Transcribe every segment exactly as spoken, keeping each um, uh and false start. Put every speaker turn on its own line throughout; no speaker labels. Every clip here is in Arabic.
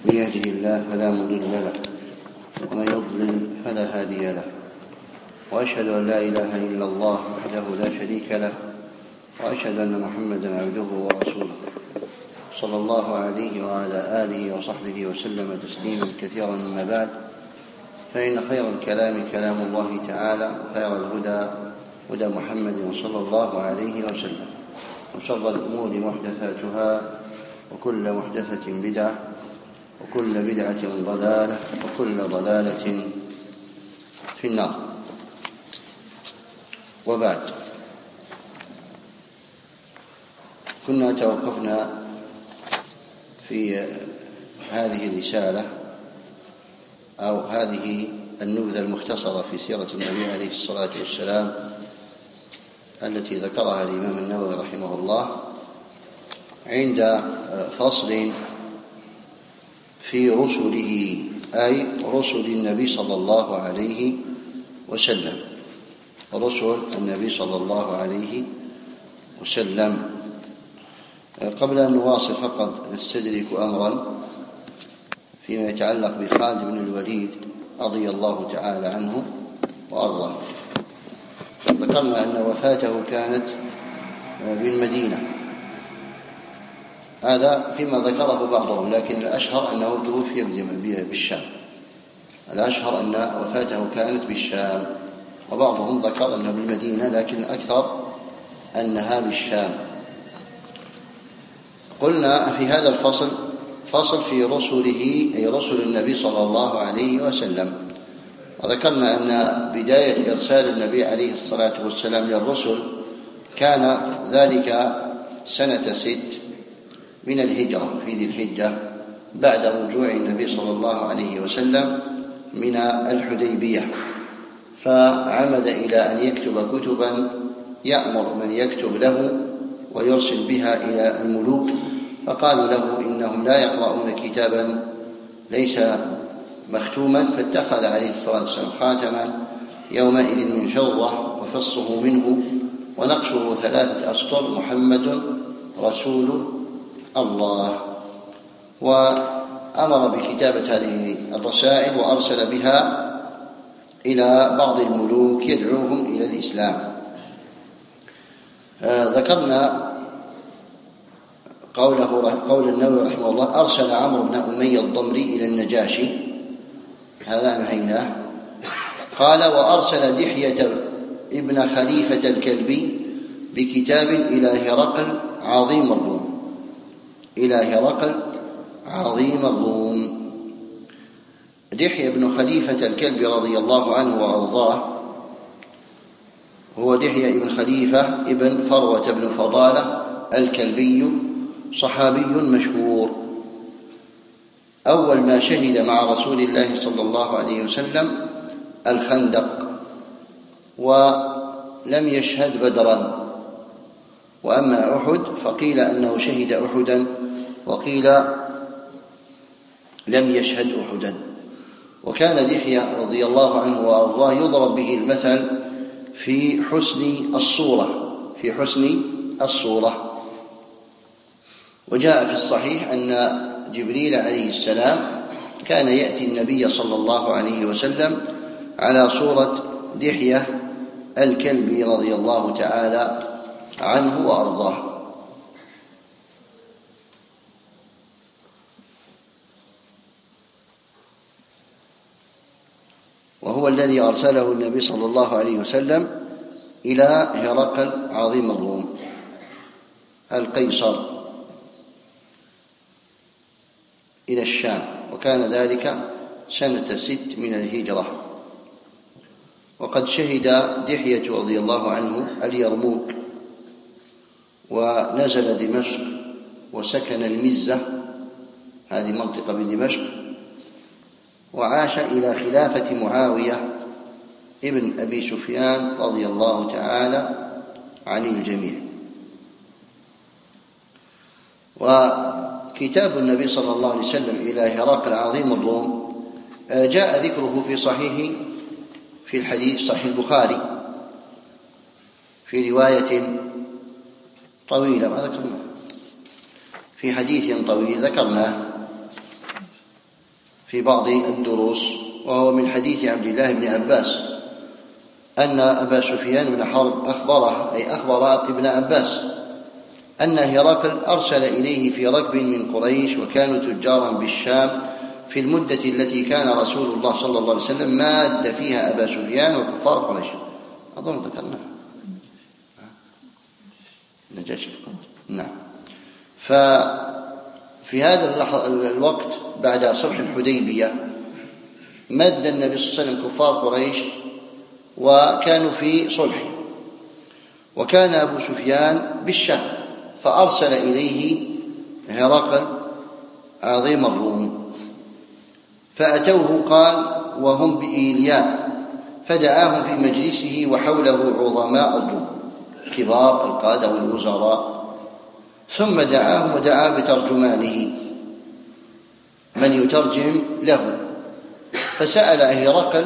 من يهده الله فلا مضل له ومن يضلل فلا هادي له، وأشهد أن لا إله إلا الله وحده لا شريك له، وأشهد أن محمدا عبده ورسوله صلى الله عليه وعلى آله وصحبه وسلم تسليما كثيرا. أما بعد، فإن خير الكلام كلام الله تعالى، وخير الهدى هدى محمد صلى الله عليه وسلم، وشر الأمور محدثاتها، وكل محدثة بدعة، وكل بدعة ضلالة، وكل ضلالة في النار. وبعد، كنا توقفنا في هذه الرسالة أو هذه النبذة المختصرة في سيرة النبي عليه الصلاة والسلام التي ذكرها الإمام النووي رحمه الله عند فصل في رسله، أي رسل النبي صلى الله عليه وسلم، رسل النبي صلى الله عليه وسلم. قبل أن نواصل فقط نستدرك أمرا فيما يتعلق بخالد بن الوليد رضي الله تعالى عنه وأرضاه. ذكرنا أن وفاته كانت بالمدينة، هذا فيما ذكره بعضهم، لكن الأشهر أنه توفي بالشام، الأشهر أن وفاته كانت بالشام، وبعضهم ذكر أنه بالمدينة، لكن الأكثر أنها بالشام. قلنا في هذا الفصل فصل في رسله، أي رسل النبي صلى الله عليه وسلم، وذكرنا أن بداية إرسال النبي عليه الصلاة والسلام للرسل كان ذلك سنة ست من الهجرة في ذي الحجة، بعد رجوع النبي صلى الله عليه وسلم من الحديبية، فعمد إلى أن يكتب كتبا يأمر من يكتب له ويرسل بها إلى الملوك، فقالوا له إنهم لا يقرؤون كتابا ليس مختوما، فاتخذ عليه الصلاة والسلام خاتما يومئذ من فضة، وفصه منه ونقشه ثلاثة أسطر: محمد رسول الله. وأمر بكتابة هذه الرسائل وأرسل بها إلى بعض الملوك يدعوهم إلى الإسلام. آه ذكرنا قوله قول النووي رحمه الله: أرسل عمرو بن أمية الضمري إلى النجاشي، هذا أنهيناه. قال: وأرسل دحية ابن خليفة الكلبي بكتاب إلى هرقل عظيم الروم، إلى هرقل عظيم الروم. دحية بن خليفة الكلبي رضي الله عنه وأرضاه هو دحية ابن خليفة ابن فروة بن فضالة الكلبي، صحابي مشهور، أول ما شهد مع رسول الله صلى الله عليه وسلم الخندق، ولم يشهد بدرا. وأما أحد فقيل أنه شهد أحدا، وقيل لم يشهد أحدا. وكان دحية رضي الله عنه وأرضاه يضرب به المثل في حسن الصورة، في حسن الصورة. وجاء في الصحيح أن جبريل عليه السلام كان يأتي النبي صلى الله عليه وسلم على صورة دحية الكلبي رضي الله تعالى عنه وأرضاه. وهو الذي أرسله النبي صلى الله عليه وسلم إلى هرقل عظيم الروم القيصر إلى الشام، وكان ذلك سنة ست من الهجرة. وقد شهد دحية رضي الله عنه اليرموك، ونزل دمشق، وسكن المزة، هذه منطقة بدمشق، وعاش إلى خلافة معاوية ابن أبي سفيان رضي الله تعالى عن الجميع. وكتاب النبي صلى الله عليه وسلم إلى هرقل عظيم الروم جاء ذكره في صحيح في الحديث صحيح البخاري في رواية طويلة، ما ذكرناه في حديث طويل ذكرناه في بعض الدروس، وهو من حديث عبد الله بن عباس أن أبا سفيان بن حرب أخبره، أي أخبر ابن عباس، أن هرقل أرسل إليه في ركب من قريش وكانوا تجارا بالشام في المدة التي كان رسول الله صلى الله عليه وسلم ماد فيها أبا سفيان وكفار قريش. أظن ذكرنا نجاشي نعم. ففي هذا الوقت بعد صلح الحديبية مد النبي صلى الله عليه وسلم كفار قريش وكانوا في صلح، وكان أبو سفيان بالشام، فأرسل إليه هرقل عظيم الروم، فأتوه قال وهم بإيلياء، فدعاهم في مجلسه وحوله عظماء الروم كبار القادة والوزراء، ثم دعاهم ودعا بترجمانه من يترجم له، فسأل هرقل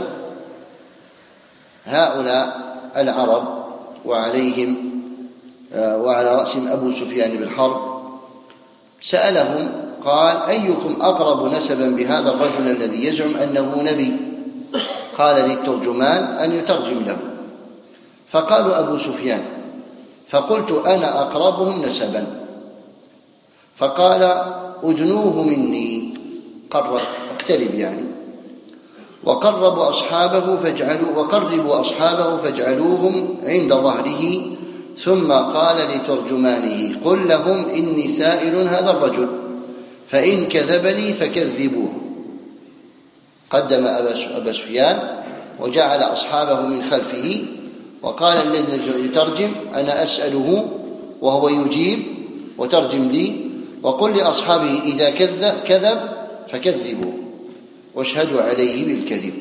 هؤلاء العرب وعليهم وعلى رأسهم أبو سفيان بن حرب، سألهم قال أيكم أقرب نسبا بهذا الرجل الذي يزعم أنه نبي؟ قال للترجمان أن يترجم له، فقالوا أبو سفيان، فقلت أنا أقربهم نسبا، فقال أدنوه مني، قرب اقترب يعني، وقربوا أصحابه فاجعلوا وقربوا أصحابه فاجعلوهم عند ظهره، ثم قال لترجمانه قل لهم إني سائل هذا الرجل، فإن كذبني فكذبوه. قدم أبا سفيان وجعل أصحابه من خلفه، وقال الذي يترجم أنا أسأله وهو يجيب وترجم لي، وقل لأصحابه إذا كذب فكذبوا واشهدوا عليه بالكذب.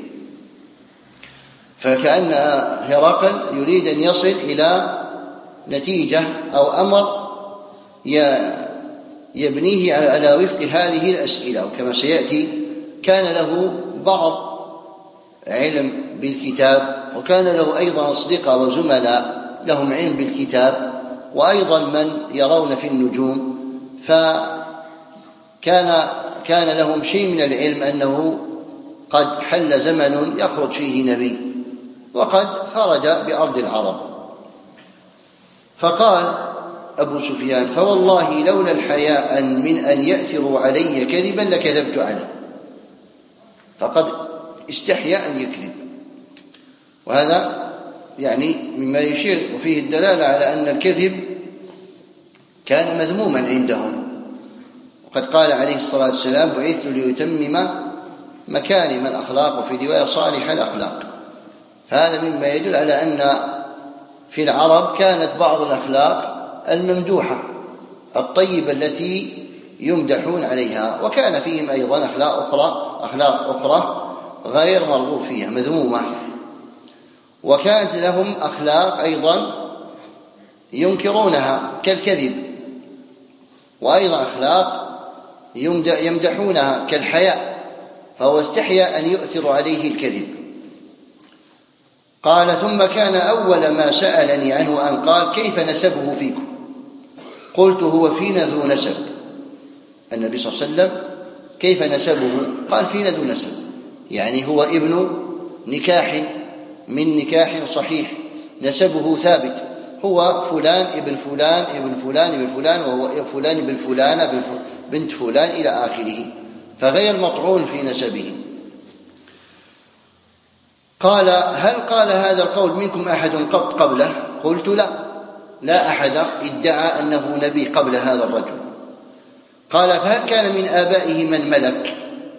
فكأن هرقل يريد أن يصل إلى نتيجة أو أمر يبنيه على وفق هذه الأسئلة، وكما سيأتي كان له بعض علم بالكتاب، وكان له أيضا أصدقاء وزملاء لهم علم بالكتاب، وأيضا من يرون في النجوم، فكان كان لهم شيء من العلم أنه قد حل زمن يخرج فيه نبي، وقد خرج بأرض العرب. فقال أبو سفيان فوالله لولا الحياء من أن يأثروا علي كذبا لكذبت عليه، فقد استحيا أن يكذب، وهذا يعني مما يشير وفيه الدلالة على أن الكذب كان مذموما عندهم. وقد قال عليه الصلاة والسلام بعثت ليتمم مكارم الأخلاق، وفي رواية صالح الأخلاق. فهذا مما يدل على أن في العرب كانت بعض الأخلاق الممدوحة الطيبة التي يمدحون عليها، وكان فيهم أيضا أخلاق أخرى أخلاق أخرى غير مرغوب فيها مذمومة، وكانت لهم أخلاق أيضا ينكرونها كالكذب، وأيضا أخلاق يمدحونها كالحياء، فهو استحيا أن يؤثر عليه الكذب. قال ثم كان أول ما سألني عنه أن قال كيف نسبه فيكم؟ قلت هو فينا ذو نسب. النبي صلى الله عليه وسلم كيف نسبه؟ قال فينا ذو نسب، يعني هو ابن نكاح من نكاح صحيح، نسبه ثابت، هو فلان ابن فلان ابن فلان ابن فلان، وهو فلان ابن فلان بنت فلان إلى آخره، فغير مطعون في نسبه. قال هل قال هذا القول منكم أحد قط قبله؟ قلت لا، لا أحد ادعى أنه نبي قبل هذا الرجل. قال فهل كان من آبائه من ملك؟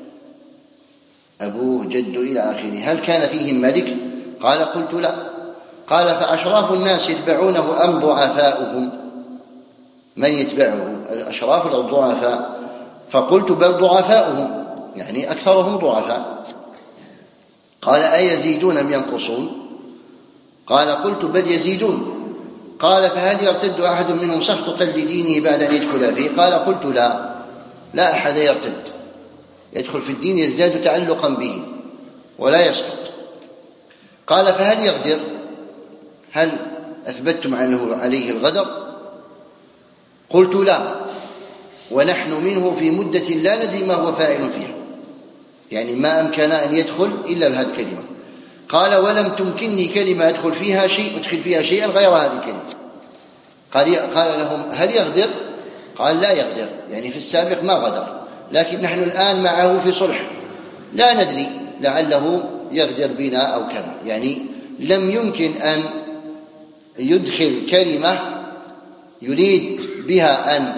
أبوه جد إلى آخره، هل كان فيهم ملك؟ قال قلت لا. قال فأشراف الناس يتبعونه أم ضعفاؤهم؟ من يتبعه؟ الأشراف الضعفاء؟ فقلت بل ضعفاؤهم، يعني أكثرهم ضعفاء. قال أيزيدون أم ينقصون؟ قال قلت بل يزيدون. قال فهل يرتد أحد منهم سخطة لدينه بعد أن يدخل فيه؟ قال قلت لا، لا أحد يرتد، يدخل في الدين يزداد تعلقا به ولا يسقط. قال فهل يغدر؟ هل أثبتتم عنه عليه الغدر؟ قلت لا، ونحن منه في مدة لا ندري ما هو فاعل فيها، يعني ما أمكن أن يدخل إلا بهذه الكلمة. قال ولم تمكنني كلمة أدخل فيها شيء أدخل فيها شيئا غير هذه الكلمة. قال قال لهم هل يغدر؟ قال لا يغدر، يعني في السابق ما غدر، لكن نحن الآن معه في صلح، لا ندري لعله يغدر بنا أو كذا. يعني لم يمكن أن يدخل كلمة يريد بها أن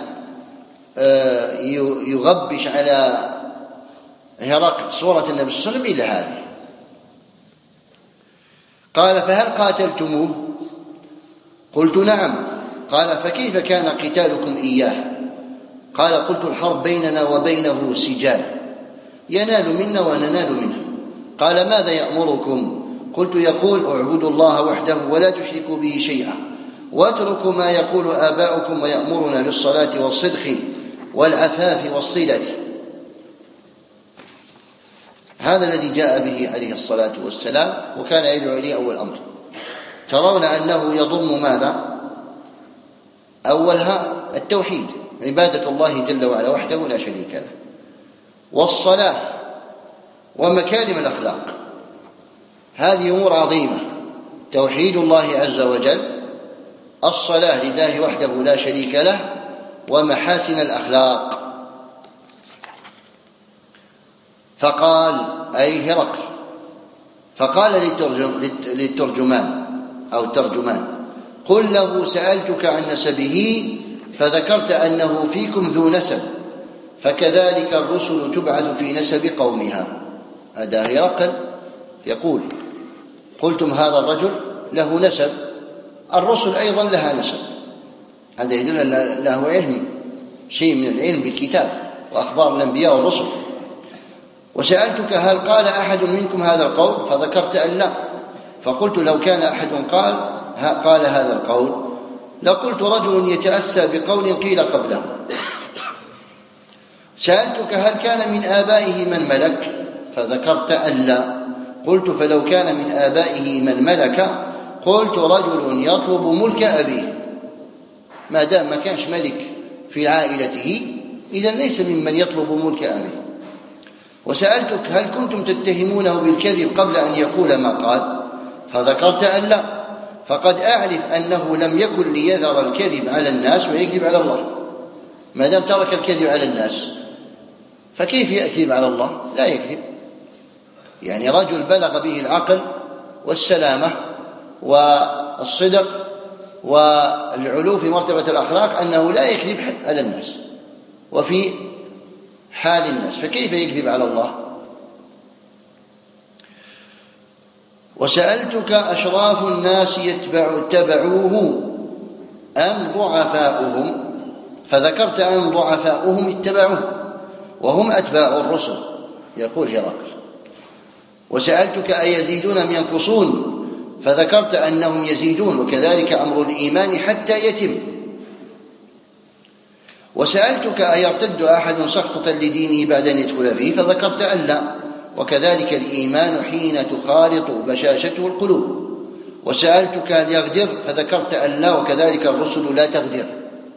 يغبش على هرقل صورة النبي صلى الله عليه وسلم إلا هذه. قال فهل قاتلتموه؟ قلت نعم. قال فكيف كان قتالكم إياه؟ قال قلت الحرب بيننا وبينه سجال، ينال منا وننال منه. قال ماذا يأمركم؟ قلت يقول اعبدوا الله وحده ولا تشركوا به شيئا واتركوا ما يقول آباؤكم ويأمرنا بالصلاة والصدق والعفاف والصلة. هذا الذي جاء به عليه الصلاة والسلام، وكان يدعو إليه أول أمر. ترون أنه يضم ماذا؟ أولها التوحيد، عبادة الله جل وعلا وحده لا شريك له، والصلاة ومكارم الأخلاق. هذه أمور عظيمة، توحيد الله عز وجل، الصلاة لله وحده لا شريك له، ومحاسن الأخلاق. فقال أي هرقل، فقال للترجمان أو ترجمان قل له سألتك عن نسبه فذكرت أنه فيكم ذو نسب، فكذلك الرسل تبعث في نسب قومها. هذا هرقل يقول قلتم هذا الرجل له نسب، الرسل أيضا لها نسب. هذا يدل أن له علم، شيء من العلم بالكتاب وأخبار الأنبياء والرسل. وسألتك هل قال أحد منكم هذا القول؟ فذكرت أن لا، فقلت لو كان أحد قال قال هذا القول لقلت رجل يتأسى بقول قيل قبله. سألتك هل كان من آبائه من ملك؟ فذكرت أن لا، قلت فلو كان من آبائه من ملك قلت رجل يطلب ملك أبيه. ما دام ما كانش ملك في عائلته إذن ليس ممن يطلب ملك أبيه. وسألتك هل كنتم تتهمونه بالكذب قبل أن يقول ما قال؟ فذكرت أن لا، فقد أعرف أنه لم يكن ليذر الكذب على الناس ويكذب على الله. ما دام ترك الكذب على الناس فكيف يكذب على الله؟ لا يكذب. يعني رجل بلغ به العقل والسلامة والصدق والعلو في مرتبة الأخلاق أنه لا يكذب على الناس وفي حال الناس، فكيف يكذب على الله؟ وسألتك أشراف الناس يتبع اتبعوه أم ضعفاؤهم؟ فذكرت أن ضعفاؤهم اتبعوه وهم أتباع الرسل، يقول هرقل. وسألتك أيزيدون أم ينقصون؟ فذكرت أنهم يزيدون، وكذلك أمر الإيمان حتى يتم. وسألتك أيرتد أحد سخطة لدينه بعد أن يدخل فيه؟ فذكرت أن لا، وكذلك الإيمان حين تخالط بشاشته القلوب. وسألتك هل يغدر؟ فذكرت أن لا، وكذلك الرسل لا تغدر.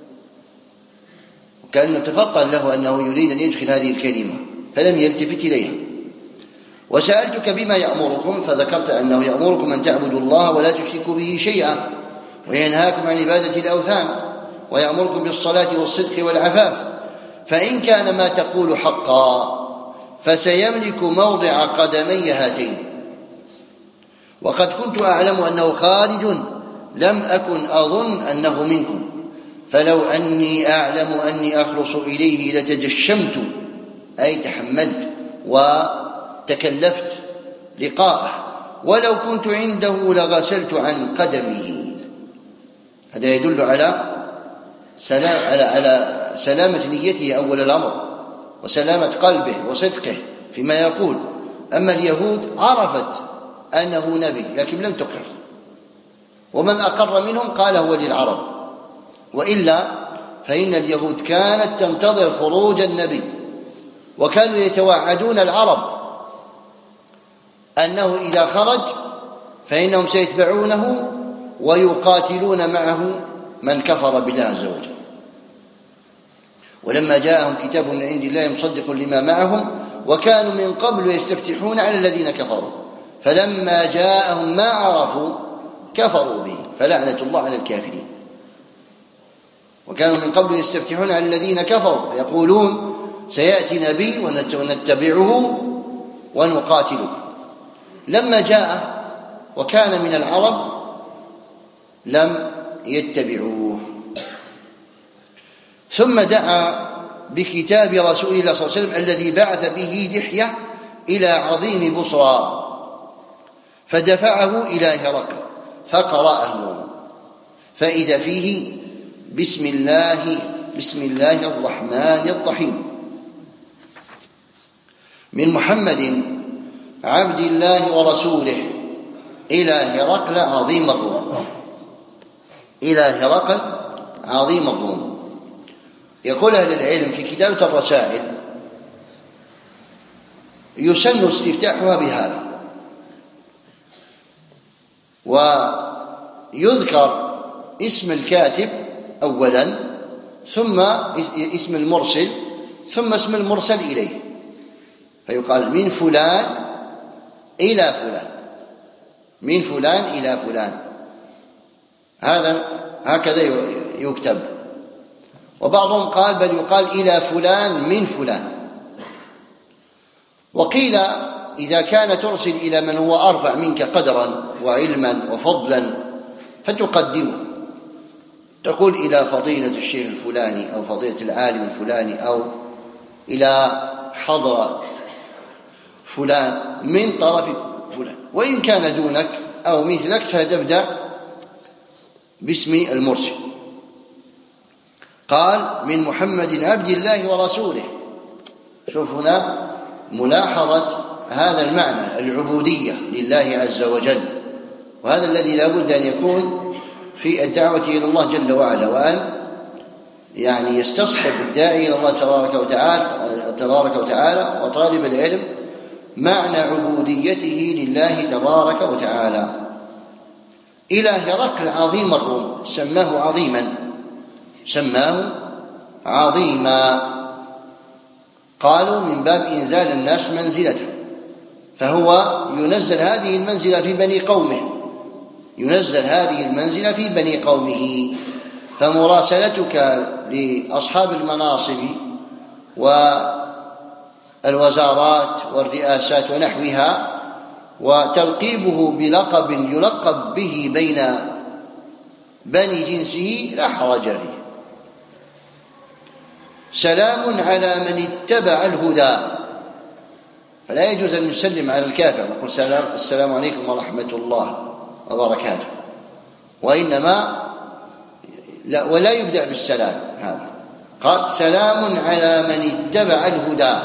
وكأنه تفطن له أنه يريد أن يدخل هذه الكلمة فلم يلتفت إليها. وسألتك بما يأمركم؟ فذكرت أنه يأمركم أن تعبدوا الله ولا تشركوا به شيئا، وينهاكم عن عبادة الأوثان، ويأمركم بالصلاة والصدق والعفاف. فإن كان ما تقول حقا فسيملك موضع قدمي هاتين. وقد كنت أعلم أنه خارج لم أكن أظن أنه منكم، فلو أني أعلم أني أخلص إليه لتجشمت، أي تحملت وتكلفت لقاءه، ولو كنت عنده لغسلت عن قدمه. هذا يدل على سلام على على سلامة نيته أول الأمر، وسلامة قلبه وصدقه فيما يقول. أما اليهود عرفت أنه نبي لكن لم تقر، ومن أقر منهم قال هو للعرب، وإلا فإن اليهود كانت تنتظر خروج النبي، وكانوا يتوعدون العرب أنه إذا خرج فإنهم سيتبعونه ويقاتلون معه من كفر بالله عز وجل. ولما جاءهم كتاب من عند الله مصدق لما معهم وكانوا من قبل يستفتحون على الذين كفروا فلما جاءهم ما عرفوا كفروا به فلعنة الله على الكافرين. وكانوا من قبل يستفتحون على الذين كفروا يقولون سيأتي نبي ونتبعه ونقاتله. لما جاء وكان من العرب لم يتبعوه. ثم دعا بكتاب رسول الله صلى الله عليه وسلم الذي بعث به دحية إلى عظيم بصرى فدفعه إلى هرقل فقرأه فإذا فيه بسم الله بسم الله الرحمن الرحيم من محمد عبد الله ورسوله إلى هرقل عظيم الروم إلى هرقل عظيم الروم. يقول أهل العلم في كتابة الرسائل يسن استفتاحها بهذا، ويذكر اسم الكاتب أولا ثم اسم المرسل ثم اسم المرسل إليه، فيقال من فلان إلى فلان من فلان إلى فلان، هذا هكذا يكتب. وبعضهم قال بل يقال إلى فلان من فلان. وقيل إذا كان ترسل إلى من هو أرفع منك قدرا وعلما وفضلا فتقدمه، تقول إلى فضيلة الشيخ الفلاني أو فضيلة العالم الفلاني أو إلى حضرة فلان من طرف فلان. وإن كان دونك أو مثلك فتبدأ باسم المرسل. قال من محمد عبد الله ورسوله. شوف هنا ملاحظة هذا المعنى العبودية لله عز وجل، وهذا الذي لا بد أن يكون في الدعوة إلى الله جل وعلا، وأن يعني يستصحب الداعي إلى الله تبارك وتعالى تبارك وتعالى وطالب العلم معنى عبوديته لله تبارك وتعالى. إلى هرقل عظيم الروم سماه عظيما سماه عظيما قالوا من باب إنزال الناس منزلته، فهو ينزل هذه المنزلة في بني قومه ينزل هذه المنزلة في بني قومه. فمراسلتك لأصحاب المناصب والوزارات والرئاسات ونحوها وتلقيبه بلقب يلقب به بين بني جنسه لا حرج فيه. سلام على من اتبع الهدى، فلا يجوز أن نسلم على الكافر نقول سلام السلام عليكم ورحمة الله وبركاته، وإنما لا ولا يبدأ بالسلام. هذا قال سلام على من اتبع الهدى،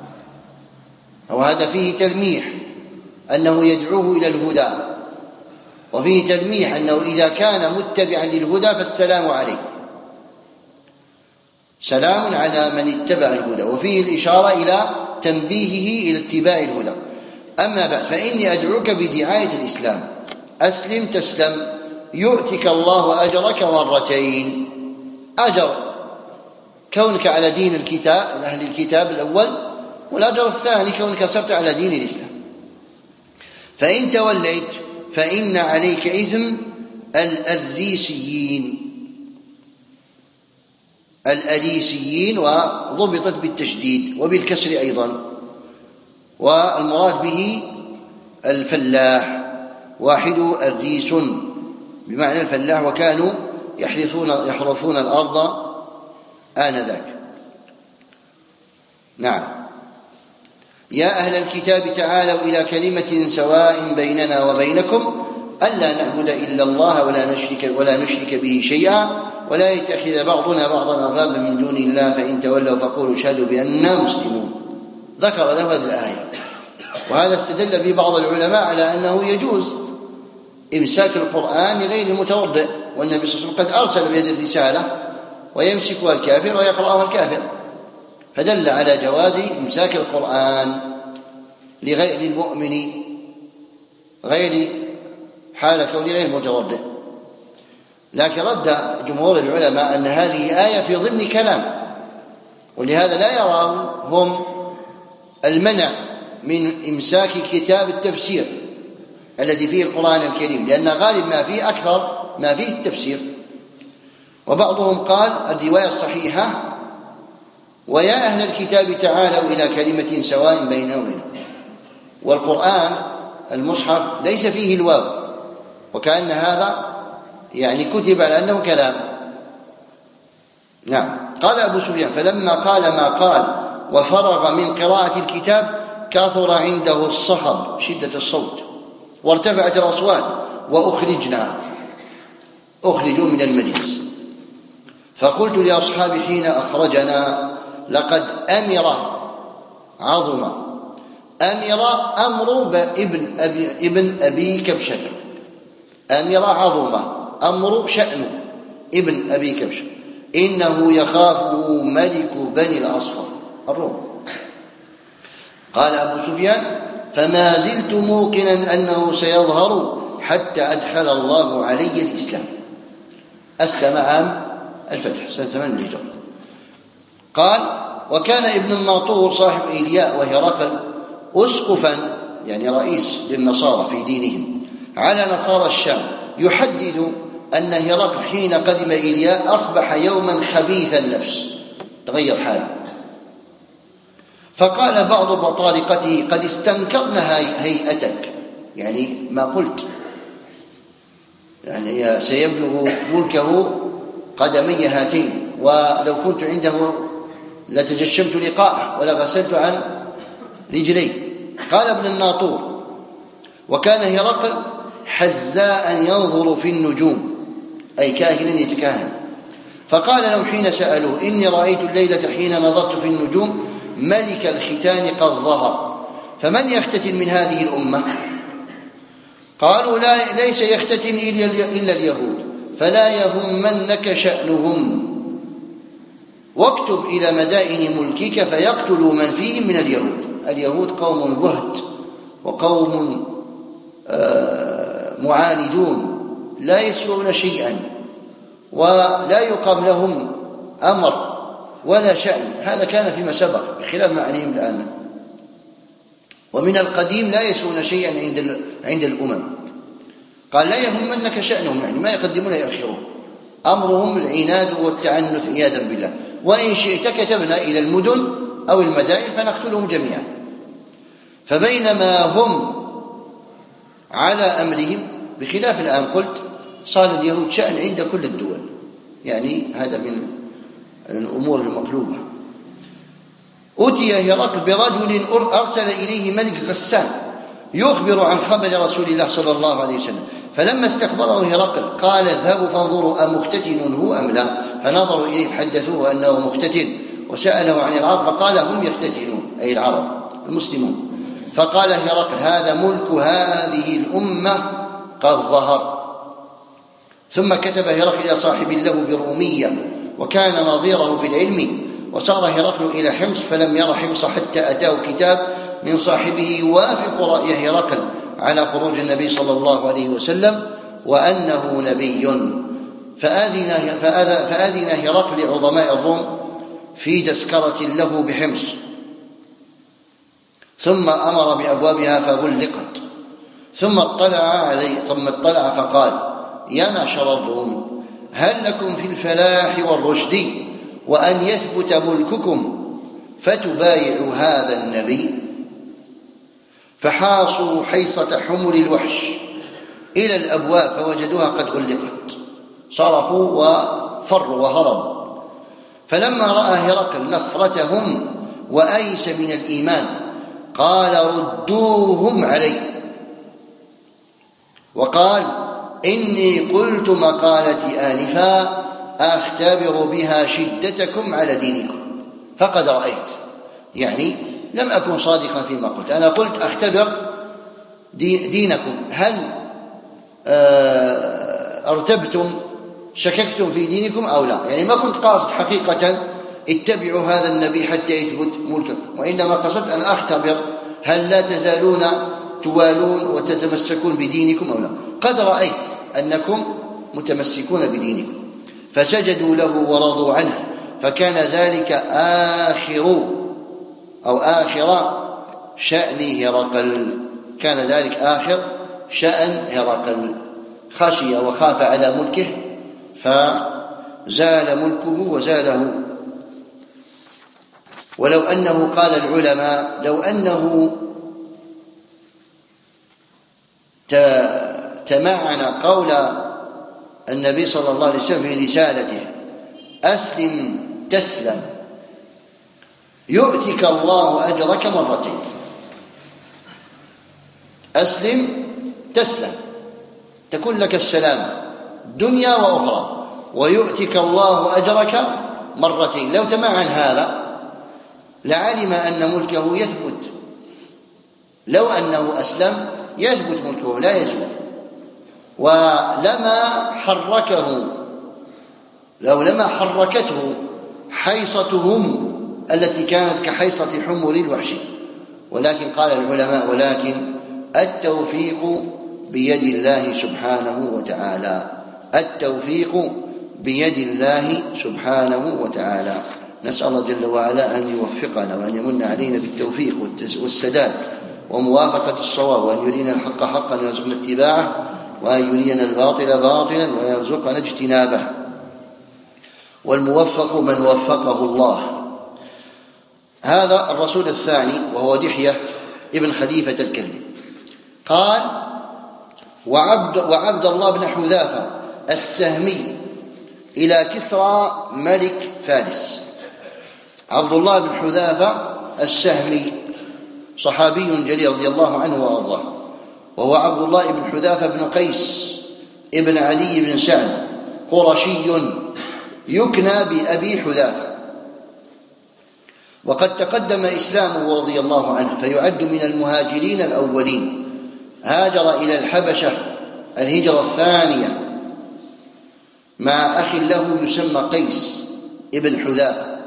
وهذا فيه تلميح أنه يدعوه إلى الهدى، وفيه تلميح أنه إذا كان متبعا للهدى فالسلام عليه. سلام على من اتبع الهدى، وفيه الإشارة إلى تنبيهه إلى اتباع الهدى. أما بعد فإني أدعوك بدعاية الإسلام أسلم تسلم يؤتك الله أجرك مرتين. أجر كونك على دين الكتاب أهل الكتاب الأول، والأجر الثاني كونك صرت على دين الإسلام. فإن توليت فإن عليك إثم الأريسيين الأريسيين وضبطت بالتشديد وبالكسر أيضا، والمراد به الفلاح، واحد الريس بمعنى الفلاح، وكانوا يحرثون يحرثون الأرض آنذاك. نعم. يا أهل الكتاب تعالوا إلى كلمة سواء بيننا وبينكم ألا نعبد إلا الله ولا نشرك ولا نشرك به شيئا ولا يتخذ بعضنا بعضا أربابا من دون الله فإن تولوا فقولوا اشهدوا بأننا مسلمون. ذكر له هذه الآية، وهذا استدل به بعض العلماء على أنه يجوز إمساك القرآن لغير المتوضئ، والنبي صلى الله عليه وسلم قد أرسل بيد الرسالة ويمسكها الكافر ويقرأها الكافر، فدل على جواز إمساك القرآن لغير المؤمن غير حال كونه غير متوضئ. لكن رد جمهور العلماء أن هذه آية في ضمن كلام، ولهذا لا يرون هم المنع من إمساك كتاب التفسير الذي فيه القرآن الكريم، لأن غالب ما فيه أكثر ما فيه التفسير. وبعضهم قال الرواية الصحيحة: ويا أهل الكتاب تعالوا إلى كلمة سواء بيننا وبينكم. والقرآن المصحف ليس فيه الواو، وكأن هذا يعني كتب على أنه كلام. نعم. قال أبو سفيان: فلما قال ما قال وفرغ من قراءة الكتاب كثر عنده الصخب، شدة الصوت، وارتفعت الأصوات، وأخرجنا أخرجوا من المجلس. فقلت لأصحابي حين أخرجنا: لقد أمر عظم. أمر أمر ابن أبي, ابن أبي كبشة. أمر عظم، أمر شأن ابن أبي كبشة، إنه يخافه ملك بني الأصفر الروم. قال أبو سفيان: فما زلت موقنا أنه سيظهر حتى أدخل الله علي الإسلام. أسلم عام الفتح سنة ثمان الهجرة. قال: وكان ابن الناطور صاحب إيلياء وهرقل أسقفا، يعني رئيس للنصارى في دينهم، على نصارى الشام، يحدث أن هرقل حين قدم إيلياء أصبح يوما خبيث النفس، تغير حاله. فقال بعض بطارقته: قد استنكرنا هيئتك، يعني ما قلت، يعني سيبلغ ملكه قدمي هاتين، ولو كنت عنده لتجشمت لقاءه ولغسلت عن رجلي. قال ابن الناطور: وكان هرقل حزاء ينظر في النجوم، أي كاهنا يتكاهن. فقال لهم حين سألوه: إني رأيت الليلة حين نظرت في النجوم ملك الختان قد ظهر، فمن يختتن من هذه الأمة؟ قالوا: لا، ليس يختتن إلا اليهود، فلا يهمنك شأنهم، واكتب إلى مدائن ملكك فيقتلوا من فيهم من اليهود. اليهود قوم بهت وقوم معاندون لا يسوون شيئا، ولا يقام لهم أمر ولا شأن. هذا كان فيما سبق بخلاف ما عليهم الآن. ومن القديم لا يسوون شيئا عند عند الأمم. قال: لا يهمنك شأنهم، يعني ما يقدمون يأخرون، أمرهم العناد والتعنت عياذا بالله. وإن شئت كتبنا إلى المدن أو المدائن فنقتلهم جميعا. فبينما هم على أمرهم، بخلاف الآن قلت صار اليهود شأن عند كل الدول، يعني هذا من الأمور المقلوبة. أتي هرقل برجل أرسل إليه ملك غسان يخبر عن خبر رسول الله صلى الله عليه وسلم. فلما استخبره هرقل قال: اذهبوا فانظروا أمختتن هو أم لا. فنظروا إليه فحدثوه أنه مختتن، وسأله عن العرب فقال: هم يختتنون، أي العرب المسلمون. فقال هرقل: هذا ملك هذه الأمة قد ظهر. ثم كتب هرقل إلى صاحب له بالرومية، وكان نظيره في العلم. وصار هرقل إلى حمص، فلم ير حمص حتى أتاه كتاب من صاحبه يوافق رأي هرقل على خروج النبي صلى الله عليه وسلم وأنه نبي. فأذن, فأذن هرقل لعظماء الروم في تذكرة له بحمص، ثم أمر بأبوابها فغلقت. ثم اطلع عليه ثم اطلع فقال: يا معشر الروم، هل لكم في الفلاح والرشد وأن يثبت ملككم فتبايعوا هذا النبي؟ فحاصوا حيصة حمر الوحش إلى الأبواب فوجدوها قد غلقت، صرخوا وفروا وهربوا. فلما رأى هرقل نفرتهم وأيس من الإيمان قال: ردوهم علي. وقال: إني قلت مقالتي آنفا أختبر بها شدتكم على دينكم، فقد رأيت، يعني لم أكن صادقا فيما قلت. أنا قلت أختبر دينكم، هل ارتبتم شككتم في دينكم أو لا؟ يعني ما كنت قاصد حقيقة اتبعوا هذا النبي حتى يثبت ملككم، وإنما قصدت أن أختبر هل لا تزالون توالون وتتمسكون بدينكم أو لا. قد رأيت أنكم متمسكون بدينكم. فسجدوا له ورضوا عنه، فكان ذلك آخر أو آخر شأن هرقل، كان ذلك آخر شأن هرقل، خشي وخاف على ملكه فزال ملكه وزاله. ولو أنه قال العلماء لو أنه تمعن قول النبي صلى الله عليه وسلم في رسالته أسلم تسلم يؤتك الله أجرك مرتين، أسلم تسلم تكون لك السلام دنيا وأخرى، ويؤتك الله أجرك مرتين. لو تمعن هذا لعلم أن ملكه يثبت، لو أنه أسلم يثبت ملكه لا يزول، ولما حركه لو لما حركته حيصتهم التي كانت كحيصة حمل الوحش. ولكن قال العلماء ولكن التوفيق بيد الله سبحانه وتعالى، التوفيق بيد الله سبحانه وتعالى. نسأل الله جل وعلا أن يوفقنا وأن يمن علينا بالتوفيق والسداد وموافقة الصواب، وأن يرينا الحق حقا ويرزقنا اتباعه، وأن يرينا الباطل باطلا ويرزقنا اجتنابه. والموفق من وفقه الله. هذا الرسول الثاني وهو دحية ابن خليفة الكلبي. قال وعبد, وعبد الله بن حذافة السهمي إلى كسرى ملك فارس. عبد الله بن حذافة السهمي صحابي جليل رضي الله عنه وأرضاه، وهو عبد الله بن حذافة بن قيس ابن علي بن سعد قرشي يكنى بأبي حذافة، وقد تقدم إسلامه رضي الله عنه، فيعد من المهاجرين الأولين. هاجر إلى الحبشة الهجرة الثانية مع أخ له يسمى قيس ابن حذافة.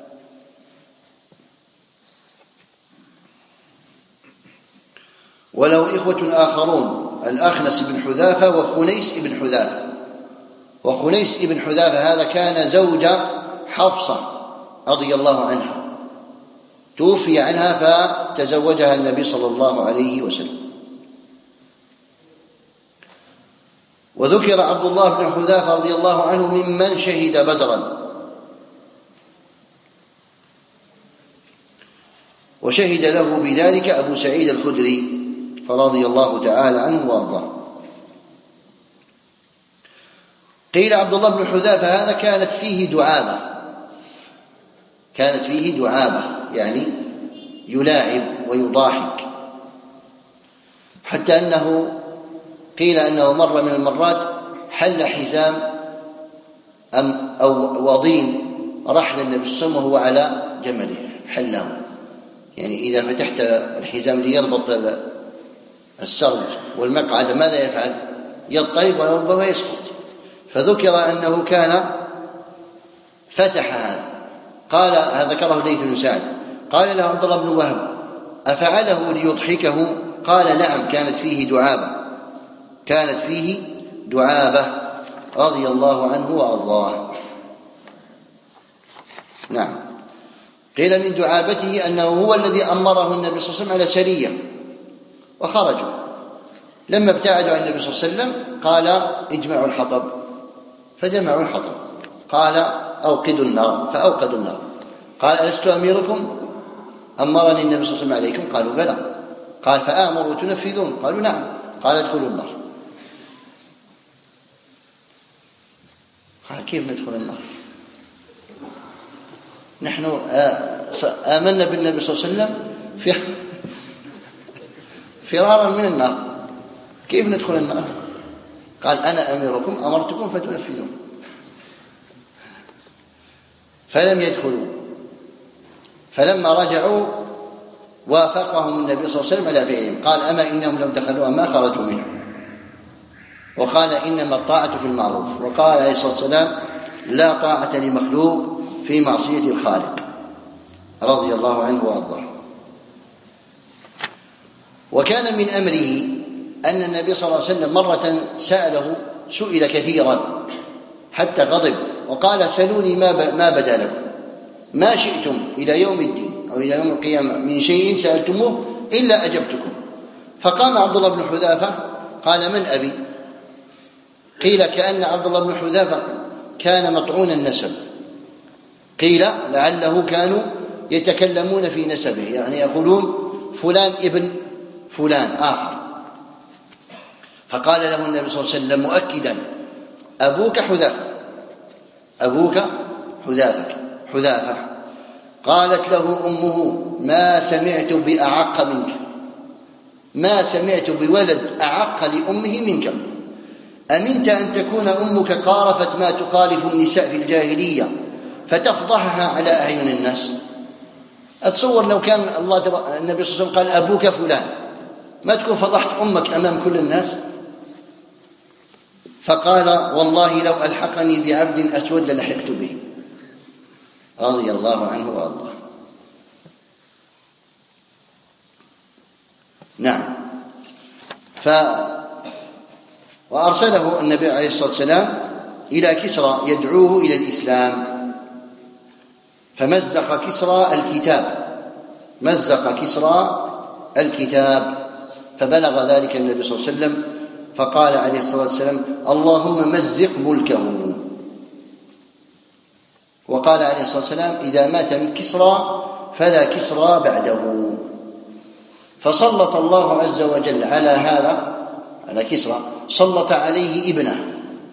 وله إخوة آخرون الأخنس بن حذافة وخنيس بن حذافة. وخنيس بن حذافة هذا كان زوج حفصة رضي الله عنها، توفي عنها فتزوجها النبي صلى الله عليه وسلم. وذكر عبد الله بن حذافة رضي الله عنه ممن شهد بدرا، وشهد له بذلك أبو سعيد الخدري فرضي الله تعالى عنه وأرضاه. قيل عبد الله بن حذافة هذا كانت فيه دعابة، كانت فيه دعابة يعني يلاعب ويضاحك، حتى أنه قيل أنه مرة من المرات حل حزام أم أو وضين رحل النبي صلى الله عليه وسلم وهو على جمله، حله يعني إذا فتحت الحزام ليربط السرج والمقعد ماذا يفعل؟ يضطرب وربما يسقط. فذكر أنه كان فتح هذا، قال هذا ذكره الليث بن سعد، قال له عبد الله بن وهب أفعله ليضحكه؟ قال نعم، كانت فيه دعابة، كانت فيه دعابة رضي الله عنه وأرضاه. نعم. قيل من دعابته أنه هو الذي أمره النبي صلى الله عليه وسلم على سرية وخرجوا، لما ابتعدوا عن النبي صلى الله عليه وسلم قال اجمعوا الحطب، فجمعوا الحطب. قال أوقدوا النار، فأوقدوا النار. قال ألست أميركم؟ أمرني النبي صلى الله عليه وسلم عليكم؟ قالوا بلى. قال فآمروا تنفذون؟ قالوا نعم. قال ادخلوا النار. قال كيف ندخل النار؟ نحن آمنا بالنبي صلى الله عليه وسلم في فرارا من النار، كيف ندخل النار؟ قال أنا أميركم أمرتكم فتنفذون. فلم يدخلوا، فلما رجعوا وافقهم النبي صلى الله عليه وسلم على فعلهم. قال أما إنهم لو دخلوا ما خرجوا منه. وقال إنما الطاعة في المعروف. وقال عليه الصلاة والسلام لا طاعة لمخلوق في معصية الخالق رضي الله عنه وأرضاه. وكان من أمره أن النبي صلى الله عليه وسلم مرة سأله سئل كثيرا حتى غضب وقال سلوني ما بدا لكم ما شئتم إلى يوم الدين أو إلى يوم القيامة من شيء سألتموه إلا أجبتكم. فقام عبد الله بن حذافة قال: من أبي؟ قيل: كأن عبد الله بن حذافة كان مطعون النسب، قيل لعله كانوا يتكلمون في نسبه، يعني يقولون فلان ابن فلان آخر. فقال له النبي صلى الله عليه وسلم مؤكدا: أبوك حذافة، أبوك حذافة حذافة. قالت له أمه: ما سمعت بأعق منك، ما سمعت بولد أعق لأمه منك. أمنت أن تكون أمك قارفت ما تقارف النساء في الجاهلية فتفضحها على أعين الناس؟ أتصور لو كان الله تب... النبي صلى الله عليه وسلم قال أبوك فلان، ما تكون فضحت أمك أمام كل الناس؟ فقال: والله لو ألحقني بعبد أسود للحقت به، رضي الله عنه وأرضاه. نعم. ف وأرسله النبي عليه الصلاة والسلام إلى كسرى يدعوه إلى الإسلام، فمزق كسرى الكتاب، مزق كسرى الكتاب، فبلغ ذلك النبي صلى الله عليه وسلم، فقال عليه الصلاة والسلام: اللهم مزق ملكه. وقال عليه الصلاة والسلام: إذا مات من كسرى فلا كسرى بعده. فسلط الله عز وجل على هذا، على كسرى، سلط عليه ابنه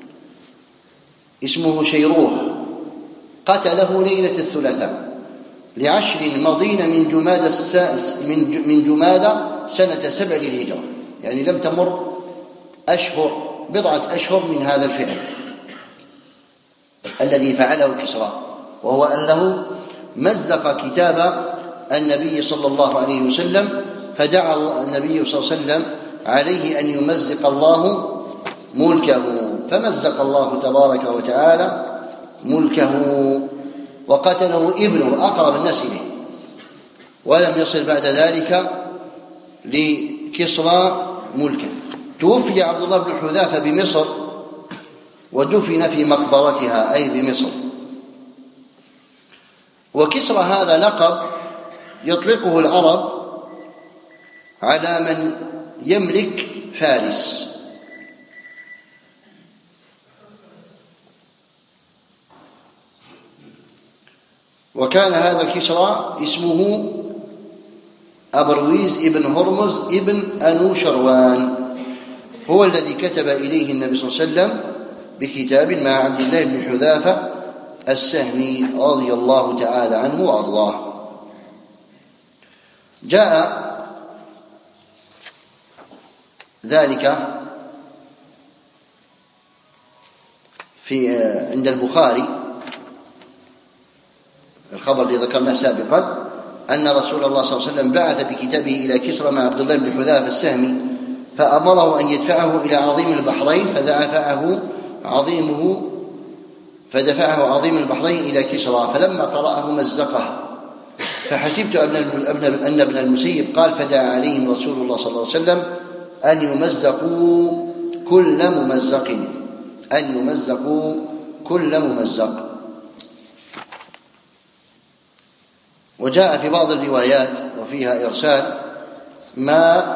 اسمه شيروه، قتله ليلة الثلاثاء لعشر مضين من جمادى السادس من جمادى سنة سبع للهجرة، يعني لم تمر أشهر، بضعة أشهر من هذا الفعل الذي فعله كسرى، وهو أنه مزق كتاب النبي صلى الله عليه وسلم، فدعا النبي صلى الله عليه وسلم عليه أن يمزق الله ملكه، فمزق الله تبارك وتعالى ملكه وقتله ابنه أقرب الناس إليه. ولم يصل بعد ذلك لكسرى ملكه. توفي عبد الله بن حذافة بمصر ودفن في مقبرتها أي بمصر. وكسرى هذا لقب يطلقه العرب على من يملك فارس، وكان هذا الكسرى اسمه أبرويز ابن هرمز ابن أنوشروان، هو الذي كتب إليه النبي صلى الله عليه وسلم بكتاب مع عبد الله بن حذافة السهمي رضي الله تعالى عنه وأرضاه. جاء ذلك في عند البخاري الخبر الذي ذكرناه سابقا أن رسول الله صلى الله عليه وسلم بعث بكتابه إلى كسرى مع عبد الله بن حذافة السهمي، فأمره أن يدفعه إلى عظيم البحرين، فدفعه عظيمه فدفعه عظيم البحرين إلى كسرى، فلما قرأه مزقه، فحسبت أن ابن المسيب قال: فدعا عليهم رسول الله صلى الله عليه وسلم أن يمزقوا كل ممزق، أن يمزقوا كل ممزق. وجاء في بعض الروايات وفيها إرسال ما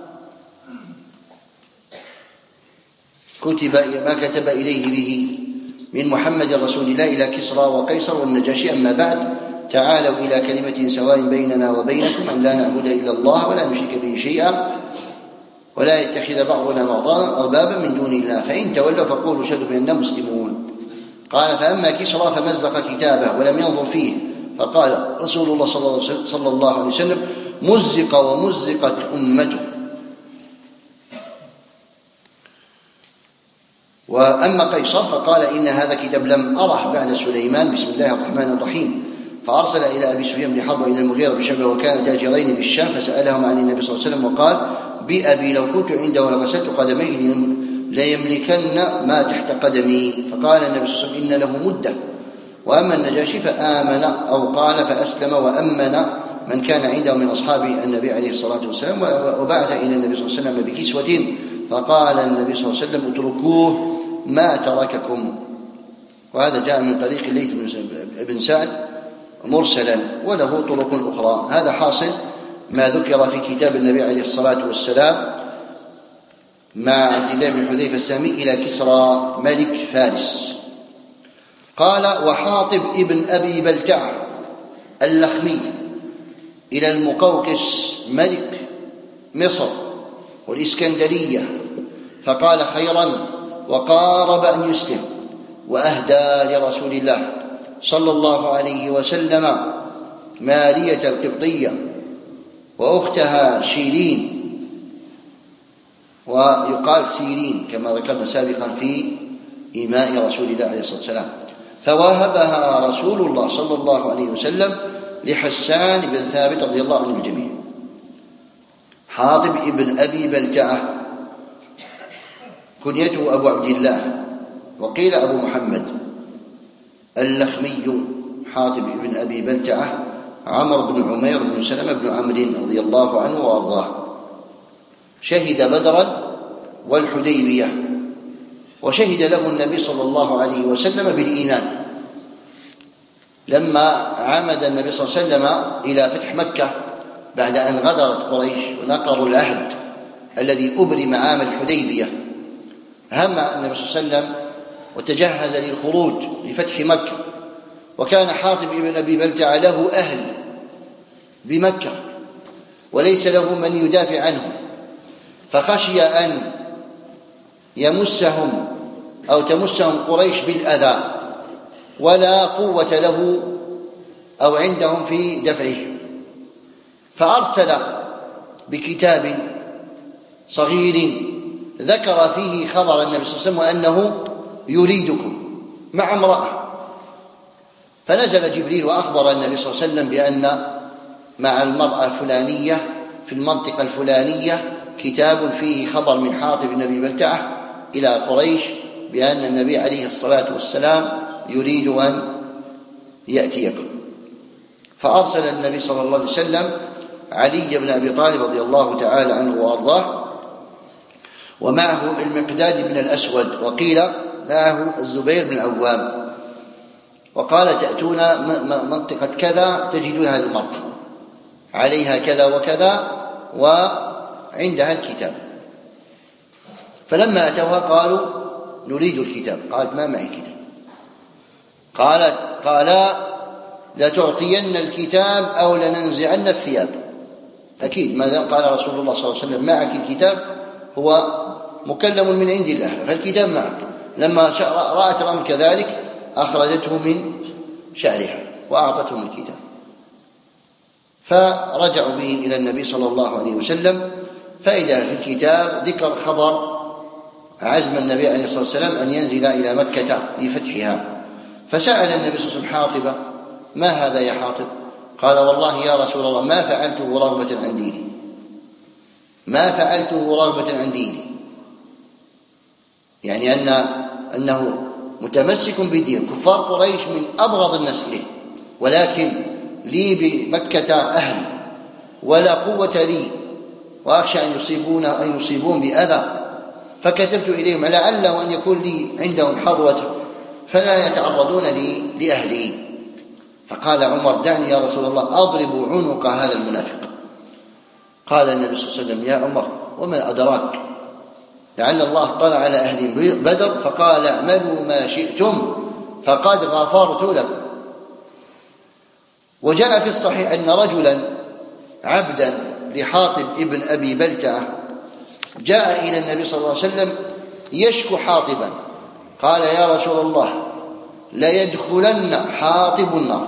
كتب ما كتب إليه به من محمد رسول الله إلى كسرى وقيصر والنجاشي: أما بعد، تعالوا إلى كلمة سواء بيننا وبينكم أن لا نعبد إلا الله ولا نشرك به شيئا ولا يتخذ بعضنا بعضا أربابا من دون الله، فإن تولوا فقولوا اشهدوا بأننا مسلمون. قال: فأما كسرى فمزق كتابه ولم ينظر فيه، فقال رسول الله صلى الله عليه وسلم: مزق ومزقت أمته. وأما قيصر فقال: إن هذا كتاب لم أره بعد سليمان، بسم الله الرحمن الرحيم. فأرسل إلى أبي سفيان بن حرب إلى المغيرة بن شعبة، وكان تاجرين بالشام، فسألهم عن النبي صلى الله عليه وسلم وقال: بأبي لو كنت عنده ولغسلت قدميه ليملكن ما تحت قدمي. فقال النبي صلى الله عليه وسلم: إن له مدة. وأما النجاشي فآمن أو قال فأسلم وأمن من كان عنده من أصحاب النبي عليه الصلاة والسلام، وبعث إلى النبي صلى الله عليه وسلم بكسوة، فقال النبي صلى الله عليه وسلم: اتركوه ما ترككم. وهذا جاء من طريق الليث بن سعد مرسلا، وله طرق أخرى. هذا حاصل ما ذكر في كتاب النبي عليه الصلاة والسلام مع عبد الله بن حذيفة السهمي إلى كسرى ملك فارس. قال: وحاطب ابن أبي بلتعة اللخمي إلى المقوقس ملك مصر والإسكندرية، فقال خيرا، وقارب أن يسلم، وأهدى لرسول الله صلى الله عليه وسلم مارية القبطية وأختها شيرين، ويقال سيرين كما ذكرنا سابقا في إيماء رسول الله عليه الصلاة والسلام، فوهبها رسول الله صلى الله عليه وسلم لحسان بن ثابت رضي الله عنه الجميع. حاطب ابن أبي بلتعة كنيته أبو عبد الله، وقيل أبو محمد اللخمي. حاطب ابن أبي بلتعة عمرو بن عمير بن سلمة بن عمرو رضي الله عنه وأرضاه، شهد بدرا والحديبية، وشهد له النبي صلى الله عليه وسلم بالإيمان لما عمد النبي صلى الله عليه وسلم إلى فتح مكة بعد أن غدرت قريش ونقروا العهد الذي أبرم عام الحديبية. هم النبي صلى الله عليه وسلم وتجهز للخروج لفتح مكة، وكان حاطب ابن أبي بلتعة له أهل بمكة وليس له من يدافع عنهم، فخشي أن يمسهم أو تمسهم قريش بالأذى ولا قوة له أو عندهم في دفعه، فأرسل بكتاب صغير ذكر فيه خبر النبي صلى الله عليه وسلم أنه يريدكم مع امرأة، فنزل جبريل وأخبر النبي صلى الله عليه وسلم بأن مع المرأة الفلانية في المنطقة الفلانية كتاب فيه خبر من حاطب بن أبي بلتعة إلى قريش بأن النبي عليه الصلاة والسلام يريد أن يأتيكم. فأرسل النبي صلى الله عليه وسلم علي بن أبي طالب رضي الله تعالى عنه وأرضاه، ومعه المقداد بن الأسود، وقيل معه الزبير بن العوام، وقال: تأتون منطقة كذا تجدون هذه المرأة عليها كذا وكذا وعندها الكتاب. فلما أتوها قالوا: نريد الكتاب. قالت: ما معي كتاب. قالت قالا: لتعطين الكتاب أو لننزعن الثياب. أكيد ما دام قال رسول الله صلى الله عليه وسلم معك الكتاب هو مكلم من عند الله، فالكتاب معك. لما رأت الأمر كذلك أخرجته من شعرها وأعطتهم الكتاب، فرجعوا به إلى النبي صلى الله عليه وسلم، فإذا في الكتاب ذكر خبر عزم النبي عليه الصلاة والسلام أن ينزل إلى مكة لفتحها. فسأل النبي صلى الله عليه وسلم حاطبة: ما هذا يا حاطب؟ قال: والله يا رسول الله ما فعلته رغبة عن ديني، ما فعلته رغبة عن ديني، يعني أن أنه متمسك بالدين. كفار قريش من أبغض الناس إليه، ولكن لي بمكة أهل ولا قوة لي، وأخشى أن يصيبون أن يصيبون بأذى، فكتبت إليهم لعله أن يكون لي عندهم حظوة فلا يتعرضون لي لأهلي. فقال عمر: دعني يا رسول الله أضرب عنق هذا المنافق. قال النبي صلى الله عليه وسلم: يا عمر وما أدراك، لعل الله اطلع على أهل بدر فقال: اعملوا ما شئتم فقد غفرت لكم. وجاء في الصحيح أن رجلا عبدا لحاطب ابن أبي بلتعة جاء إلى النبي صلى الله عليه وسلم يشكو حاطبا، قال: يا رسول الله ليدخلن حاطب النار.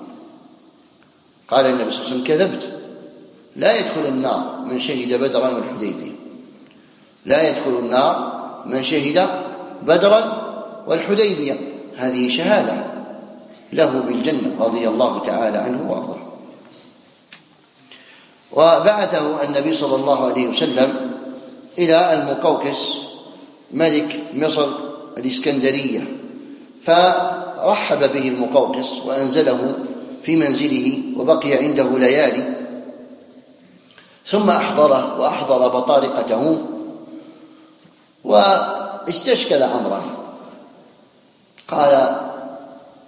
قال النبي صلى الله عليه وسلم: كذبت، لا يدخل النار من شهد بدرا والحديبية، لا يدخل النار من شهد بدرا والحديبية، هذه شهادة له بالجنة رضي الله تعالى عنه وارضاه. وبعثه النبي صلى الله عليه وسلم إلى المقوقس ملك مصر الإسكندرية، فرحب به المقوقس وأنزله في منزله وبقي عنده ليالي، ثم أحضره وأحضر بطارقته واستشكل أمرا. قال: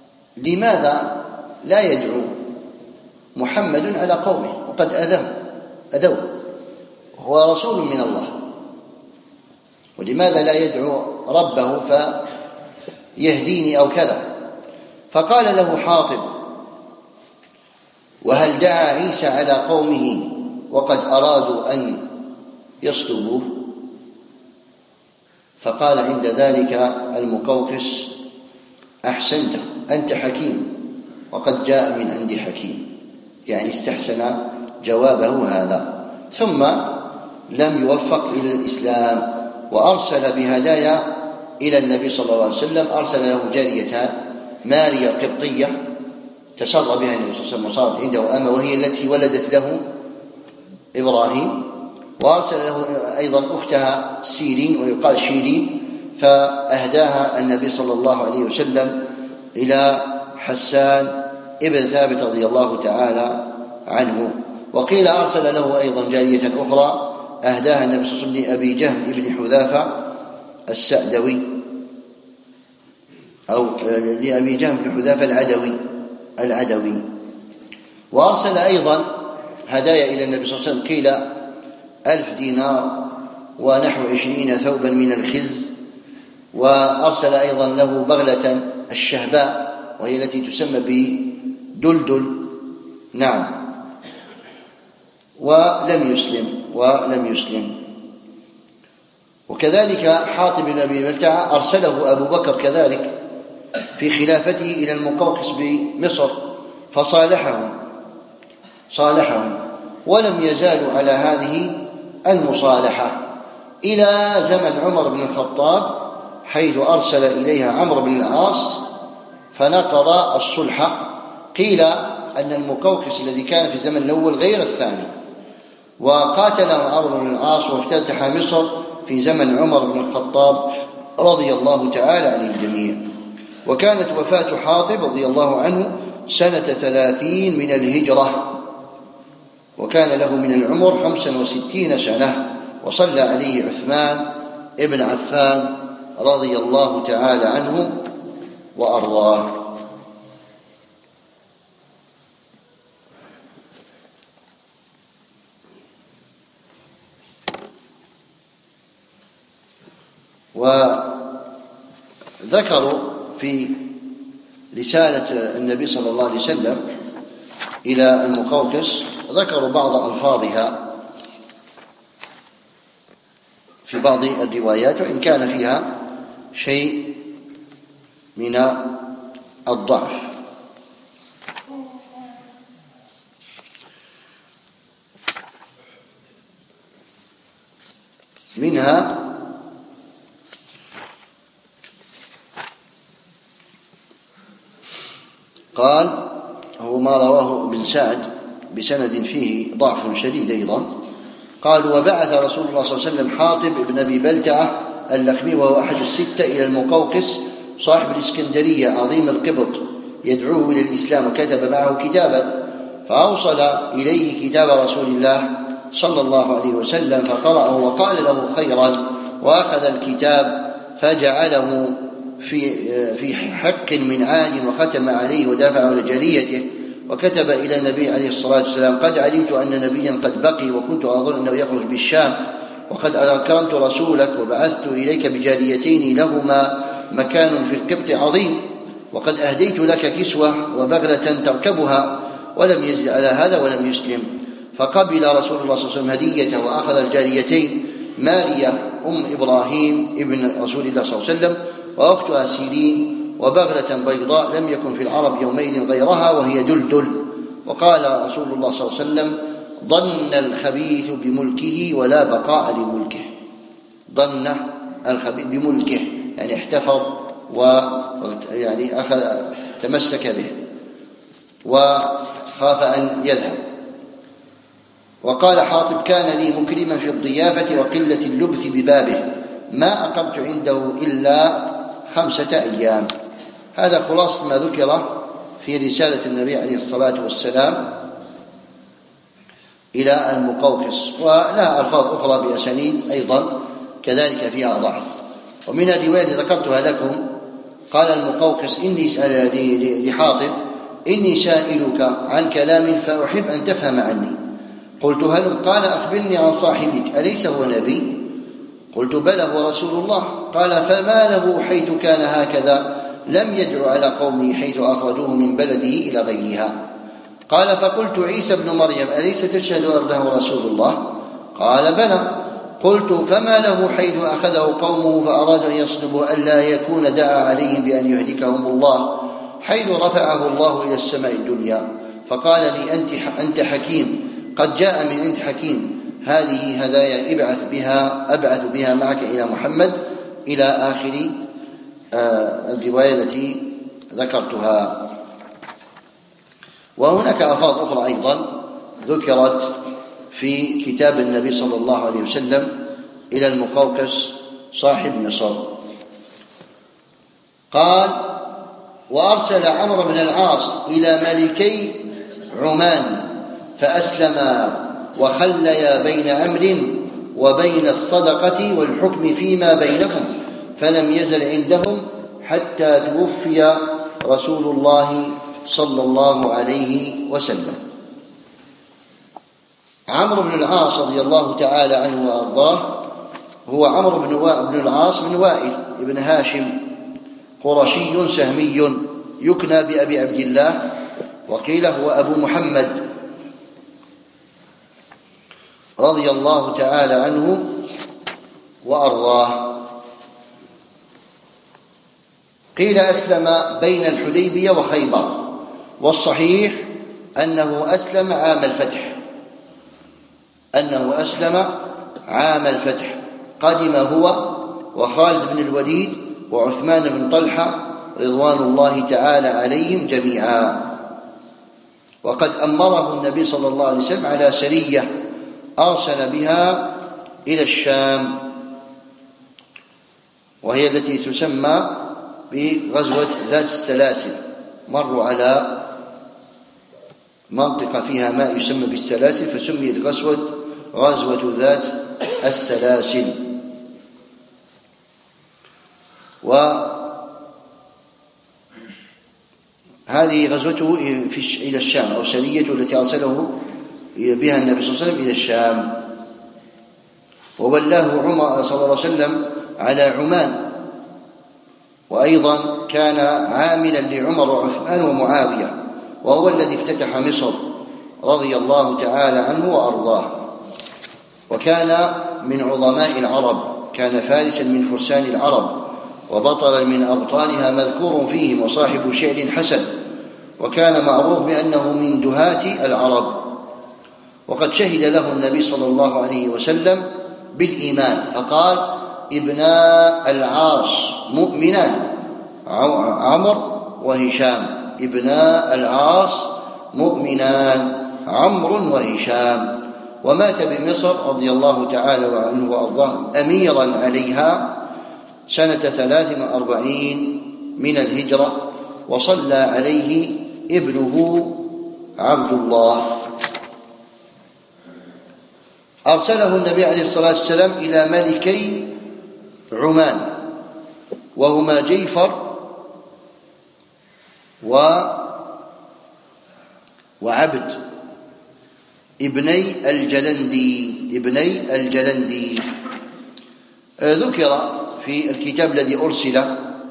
لماذا لا يدعو محمد على قومه وقد أذاه؟ أدو، هو رسول من الله، ولماذا لا يدعو ربه فيهديني أو كذا؟ فقال له حاطب: وهل دعا عيسى على قومه وقد أرادوا أن يصلبوه؟ فقال عند ذلك المقوقس: أحسنت، أنت حكيم، وقد جاء من عند حكيم، يعني استحسن جوابه هذا. ثم لم يوفق إلى الإسلام، وأرسل بهدايا إلى النبي صلى الله عليه وسلم. أرسل له جاريتان، ماريا القبطية تسرى بها النبي صلى الله عليه وسلم وصارت عنده أمة، وهي التي ولدت له إبراهيم، وأرسل له أيضا أختها سيرين ويقال شيرين، فأهداها النبي صلى الله عليه وسلم إلى حسان ابن ثابت رضي الله تعالى عنه. وقيل أرسل له أيضا جارية أخرى أهداها النبي صلى الله عليه وسلم لأبي جهم ابن حذافة السعدوي، أو لأبي جهم بن حذافة العدوي العدوي وأرسل أيضا هدايا إلى النبي صلى الله عليه وسلم، قيل ألف دينار ونحو عشرين ثوبا من الخز. وأرسل أيضا له بغلة الشهباء، وهي التي تسمى بدلدل. نعم. ولم يسلم ولم يسلم وكذلك حاطب بن أبي بلتعة أرسله أبو بكر كذلك في خلافته إلى المقوقس بمصر، فصالحهم صالحهم ولم يزالوا على هذه المصالحة إلى زمن عمر بن الخطاب، حيث أرسل إليها عمرو بن العاص فنقض الصلح. قيل أن المقوقس الذي كان في الزمن الأول غير الثاني، وقاتله عمرو بن العاص وافتتح مصر في زمن عمر بن الخطاب رضي الله تعالى عن الجميع. وكانت وفاة حاطب رضي الله عنه سنة ثلاثين من الهجرة، وكان له من العمر خمسا وستين سنة، وصلى عليه عثمان ابن عفان رضي الله تعالى عنه وأرضاه. وذكروا في رسالة النبي صلى الله عليه وسلم إلى المقوقس، ذكروا بعض ألفاظها في بعض الروايات، وإن كان فيها شيء من الضعف. منها قال هو ما رواه ابن سعد بسند فيه ضعف شديد أيضا، قال: وبعث رسول الله صلى الله عليه وسلم حاطب ابن أبي بلتعة اللخمي وهو أحد الستة إلى المقوقس صاحب الإسكندرية عظيم القبط يدعوه إلى الإسلام، وكتب معه كتابا، فأوصل إليه كتاب رسول الله صلى الله عليه وسلم فقرأه وقال له خيرا، وأخذ الكتاب فجعله في في حق من عاد وختم عليه ودافع على جريته، وكتب إلى النبي عليه الصلاة والسلام: قد علمت أن نبيا قد بقي، وكنت أظن أنه يخرج بالشام، وقد أكرمت رسولك وبعثت إليك بجاريتين لهما مكان في القبط عظيم، وقد أهديت لك كسوة وبغلة تركبها. ولم يزد على هذا ولم يسلم، فقبل رسول الله صلى الله عليه وسلم هديته، وأخذ الجاريتين ماريا أم إبراهيم ابن رسول الله صلى الله عليه وسلم وأختها سيرين، وبغلة بيضاء لم يكن في العرب يومئذ غيرها وهي دلدل. وقال رسول الله صلى الله عليه وسلم: ظن الخبيث بملكه ولا بقاء لملكه. ظن الخبيث بملكه يعني احتفظ ويعني أخذ تمسك به وخاف أن يذهب. وقال حاطب: كان لي مكرما في الضيافة وقلة اللبث ببابه، ما أقمت عنده إلا خمسة أيام. هذا خلاصة ما ذكر في رسالة النبي عليه الصلاة والسلام إلى المقوقس، ولها ألفاظ أخرى بأسانيد أيضا كذلك فيها ضعف. ومن الرواية التي ذكرتها لكم قال المقوقس إني لحاطب: إني سائلك عن كلام فأحب أن تفهم عني. قلت هلم، قال أخبرني عن صاحبك أليس هو نبي؟ قلت بلى هو رسول الله. قال فما له حيث كان هكذا لم يدع على قومه حيث أخرجوه من بلده إلى غيرها. قال فقلت عيسى ابن مريم أليس تشهد أنه رسول الله؟ قال بلى. قلت فما له حيث أخذه قومه فأرادوا أن يصلبوا ألا يكون دعا عليهم بأن يهلكهم الله حيث رفعه الله إلى السماء الدنيا. فقال لي أنت, أنت حكيم، قد جاء من أنت حكيم، هذه هدايا ابعث بها أبعث بها معك إلى محمد، إلى آخر الرواية التي ذكرتها. وهناك ألفاظ أخرى أيضا ذكرت في كتاب النبي صلى الله عليه وسلم إلى المقوقس صاحب مصر. قال وأرسل عمرو بن العاص إلى ملكي عمان فأسلما وخليا بين أمر وبين الصدقة والحكم فيما بينهم، فلم يزل عندهم حتى توفي رسول الله صلى الله عليه وسلم. عمرو بن العاص رضي الله تعالى عنه وأرضاه هو عمرو بن العاص بن وائل بن هاشم، قرشي سهمي، يكنى بأبي عبد الله، وقيل هو أبو محمد رضي الله تعالى عنه وأرضاه. قيل أسلم بين الحديبية وخيبر، والصحيح أنه أسلم عام الفتح أنه أسلم عام الفتح قدم هو وخالد بن الوليد وعثمان بن طلحة رضوان الله تعالى عليهم جميعا. وقد أمره النبي صلى الله عليه وسلم على سرية أرسل بها إلى الشام، وهي التي تسمى بغزوة ذات السلاسل. مروا على منطقة فيها ماء يسمى بالسلاسل فسميت غزوة غزوة ذات السلاسل. وهذه غزوته إلى الشام، أو سريته التي أرسله بها النبي صلى الله عليه وسلم إلى الشام، وولاه عمر صلى الله عليه وسلم على عمان، وأيضا كان عاملا لعمر وعثمان ومعاوية، وهو الذي افتتح مصر رضي الله تعالى عنه وأرضاه. وكان من عظماء العرب، كان فارسا من فرسان العرب وبطلا من أبطالها مذكور فيهم، وصاحب شعر حسن، وكان معروف بأنه من دهاة العرب. وقد شهد له النبي صلى الله عليه وسلم بالإيمان فقال ابنا العاص مؤمنان، عمرو وهشام، ابنا العاص مؤمنان عمرو وهشام. ومات بمصر رضي الله تعالى عنه وأرضاه أميرا عليها سنة ثلاث وأربعين من الهجرة، وصلى عليه ابنه عبد الله. أرسله النبي عليه الصلاة والسلام إلى ملكي عمان، وهما جيفر و وعبد ابني الجلندي ابني الجلندي ذكر في الكتاب الذي أرسل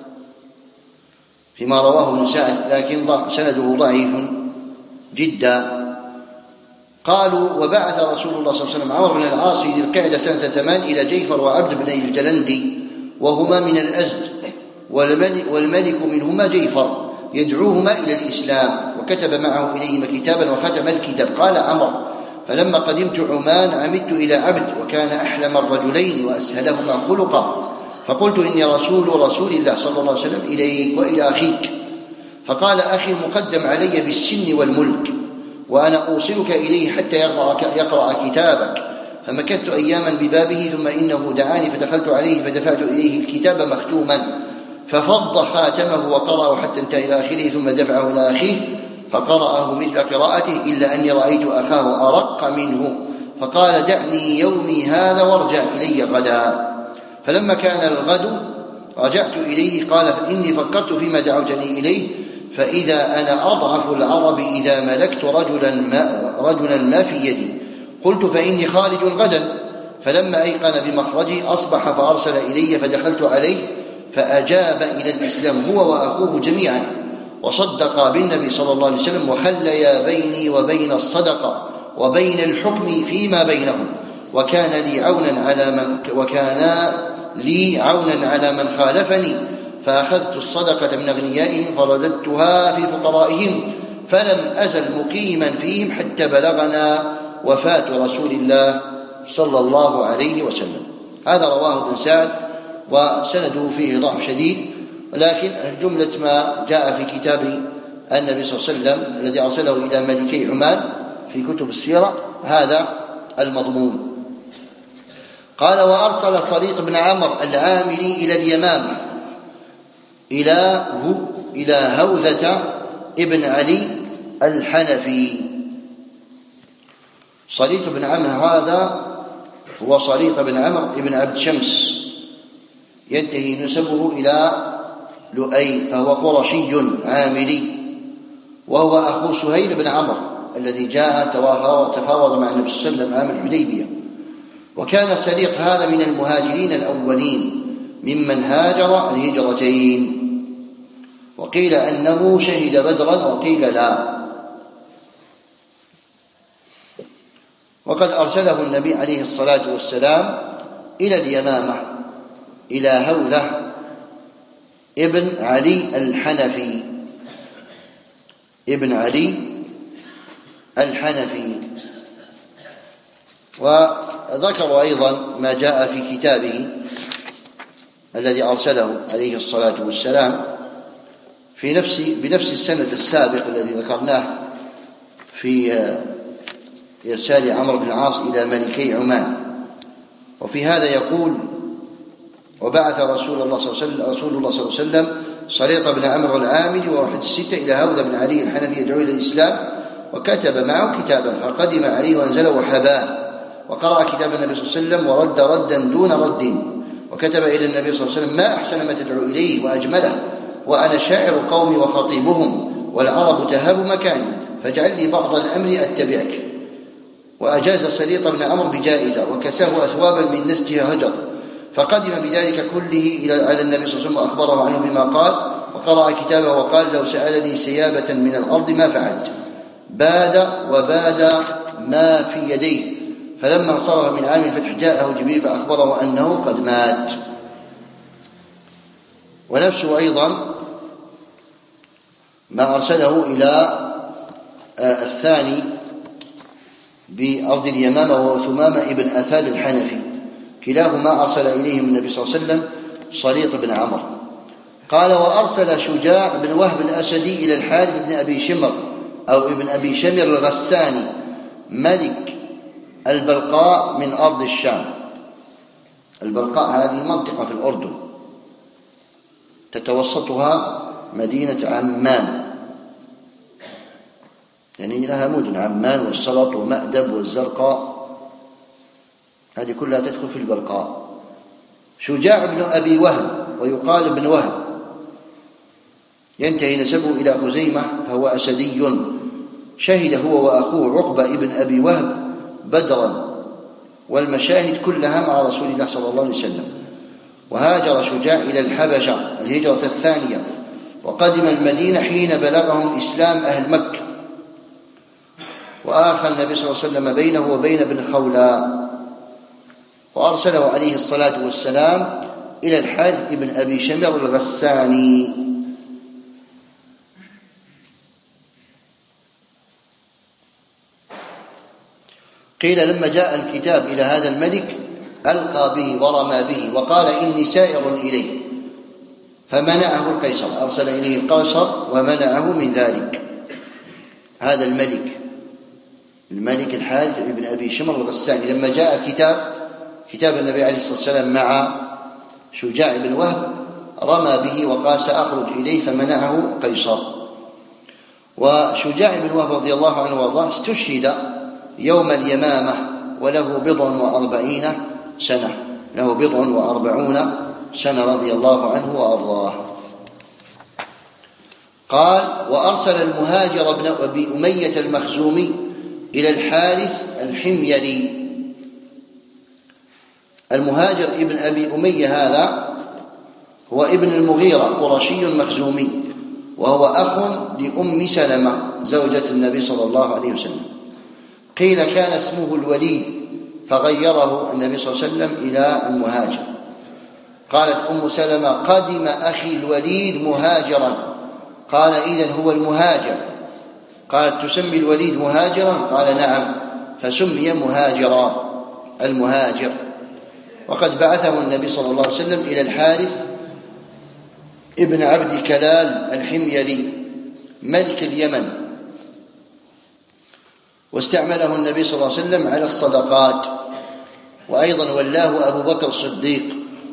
فيما رواه ابن سعد، لكن سنده ضعيف جدا. قالوا وبعث رسول الله صلى الله عليه وسلم عمرو بن العاص في ذي القعدة سنة ثمان إلى جيفر وعبد بن الجلندي، وهما من الأزد، والملك منهما جيفر يدعوهما إلى الإسلام، وكتب معه إليهما كتابا وختم الكتاب. قال عمرو فلما قدمت عمان عمدت إلى عبد، وكان أحلم الرجلين وأسهلهما خلقا، فقلت إني رسول رسول الله صلى الله عليه وسلم إليك وإلى أخيك. فقال أخي مقدم علي بالسن والملك، وأنا أوصلك إليه حتى يقرأ كتابك. فمكثت أياما ببابه، ثم إنه دعاني فدخلت عليه فدفعت إليه الكتاب مختوما، ففض خاتمه وقرأه حتى انتهى إلى آخره، ثم دفعه إلى أخيه فقرأه مثل قراءته، إلا أني رأيت أخاه أرق منه، فقال دعني يومي هذا وارجع إلي غدا. فلما كان الغد رجعت إليه قال إني فكرت فيما دعوتني إليه، فإذا أنا أضعف العرب إذا ملكت رجلا ما, رجلا ما في يدي، قلت فإني خارج غدا، فلما أيقن بمخرجي أصبح فأرسل إلي، فدخلت عليه فأجاب إلى الإسلام هو وأخوه جميعا، وصدقا بالنبي صلى الله عليه وسلم، وخليا بيني وبين الصدقة وبين الحكم فيما بينهم، وكان لي عونا على من وكان لي عونا على من خالفني، فأخذت الصدقة من أغنيائهم فرددتها في فقرائهم، فلم أزل مقيما فيهم حتى بلغنا وفاة رسول الله صلى الله عليه وسلم. هذا رواه ابن سعد وسنده فيه ضعف شديد، ولكن جملة ما جاء في كتاب النبي صلى الله عليه وسلم الذي أرسله إلى ملكي عمان في كتب السيرة هذا المضمون. قال: وأرسل صليط بن عمرو العاملي إلى اليمامة إلى إلى هوذة ابن علي الحنفي. صليط بن عمرو هذا هو صليط بن عمرو ابن عبد شمس، ينتهي نسبه إلى لؤي، فهو قرشي عاملي، وهو أخو سهيل بن عمرو الذي جاء تفاوض مع النبي صلى الله عليه وسلم عام الحديبية. وكان سليط هذا من المهاجرين الأولين ممن هاجر الهجرتين، وقيل أنه شهد بدرا وقيل لا. وقد أرسله النبي عليه الصلاة والسلام إلى اليمامة إلى هوذة ابن علي الحنفي ابن علي الحنفي. وذكر أيضا ما جاء في كتابه الذي أرسله عليه الصلاة والسلام في نفس بنفس السند السابق الذي ذكرناه في إرسال عمرو بن العاص إلى ملكي عمان. وفي هذا يقول: وبعث رسول الله صلى الله عليه وسلم رسول الله صلى الله عليه وسلم صليط بن عمرو العاملي وواحد الستة إلى هوذة بن علي الحنفي يدعو إلى الإسلام، وكتب معه كتابا، فقدم عليه وأنزله وحباه، وقرأ كتاب النبي صلى الله عليه وسلم ورد ردا دون رد، وكتب إلى النبي صلى الله عليه وسلم: ما أحسن ما تدعو إليه وأجمله، وأنا شاعر قومي وخطيبهم، والعرب تهاب مكاني، فاجعل لي بعض الأمر أتبعك. وأجاز سليط بن عمرو بجائزة، وكساه أثوابا من نسجها هجر، فقدم بذلك كله إلى على النبي صلى الله عليه وسلم وأخبره عنه بما قال، وقرأ كتابه وقال: لو سألني سيابة من الأرض ما فعلت. باد وباد ما في يديه، فلما انصرف من عام الفتح جاءه جبريل فأخبره أنه قد مات. ونفسه أيضا ما أرسله إلى الثاني بأرض اليمامة وهو ثمامة ابن أثال الحنفي، كلاهما أرسل إليهم النبي صلى الله عليه وسلم صليط بن عمرو. قال: وأرسل شجاع بن وهب الأسدي إلى الحارث بن أبي شمر أو ابن أبي شمر الغساني ملك البلقاء من أرض الشام. البلقاء هذه منطقة في الأردن تتوسطها مدينة عمان، يعني لها مدن عمان والسلط ومأدب والزرقاء، هذه كلها تدخل في البلقاء. شجاع بن أبي وهب ويقال ابن وهب، ينتهي نسبه إلى خزيمة، فهو أسدي، شهد هو وأخوه عقبة ابن أبي وهب بدرا والمشاهد كلها مع رسول الله صلى الله عليه وسلم. وهاجر شجاع إلى الحبشة الهجرة الثانية، وقدم المدينة حين بلغهم إسلام أهل مكة، وآخى النبي صلى الله عليه وسلم بينه وبين ابن خولا، وأرسله عليه الصلاة والسلام إلى الحارث ابن أبي شمر الغساني. قيل لما جاء الكتاب إلى هذا الملك ألقى به ورمى به وقال: إني سائر إليه، فمنعه القيصر، أرسل إليه القيصر ومنعه من ذلك. هذا الملك الملك الحارث بن أبي شمر الغساني لما جاء الكتاب كتاب النبي عليه الصلاة والسلام مع شجاع بن وهب رمى به وقال: سأخرج إليه، فمنعه قيصر. وشجاع بن وهب رضي الله عنه وارضاه استشهد يوم اليمامة وله بضع وأربعين سنة له بضع وأربعون سنة رضي الله عنه وأرضاه. قال: وأرسل المهاجر بن أبي أمية المخزومي إلى الحارث الحميري. المهاجر ابن أبي أمية هذا هو ابن المغيرة، قرشي مخزومي، وهو أخ لأم سلمة زوجة النبي صلى الله عليه وسلم. قيل كان اسمه الوليد فغيره النبي صلى الله عليه وسلم إلى المهاجر. قالت أم سلمة: قدم أخي الوليد مهاجرا. قال: إذن هو المهاجر. قالت: تسمي الوليد مهاجرا؟ قال: نعم، فسمي مهاجرا، المهاجر. وقد بعثه النبي صلى الله عليه وسلم إلى الحارث ابن عبد كلال الحميري ملك اليمن، واستعمله النبي صلى الله عليه وسلم على الصدقات، وأيضا ولاه أبو بكر الصديق.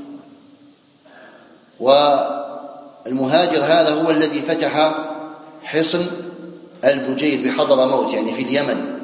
والمهاجر هذا هو الذي فتح حصن البجيل بحضرموت، يعني في اليمن،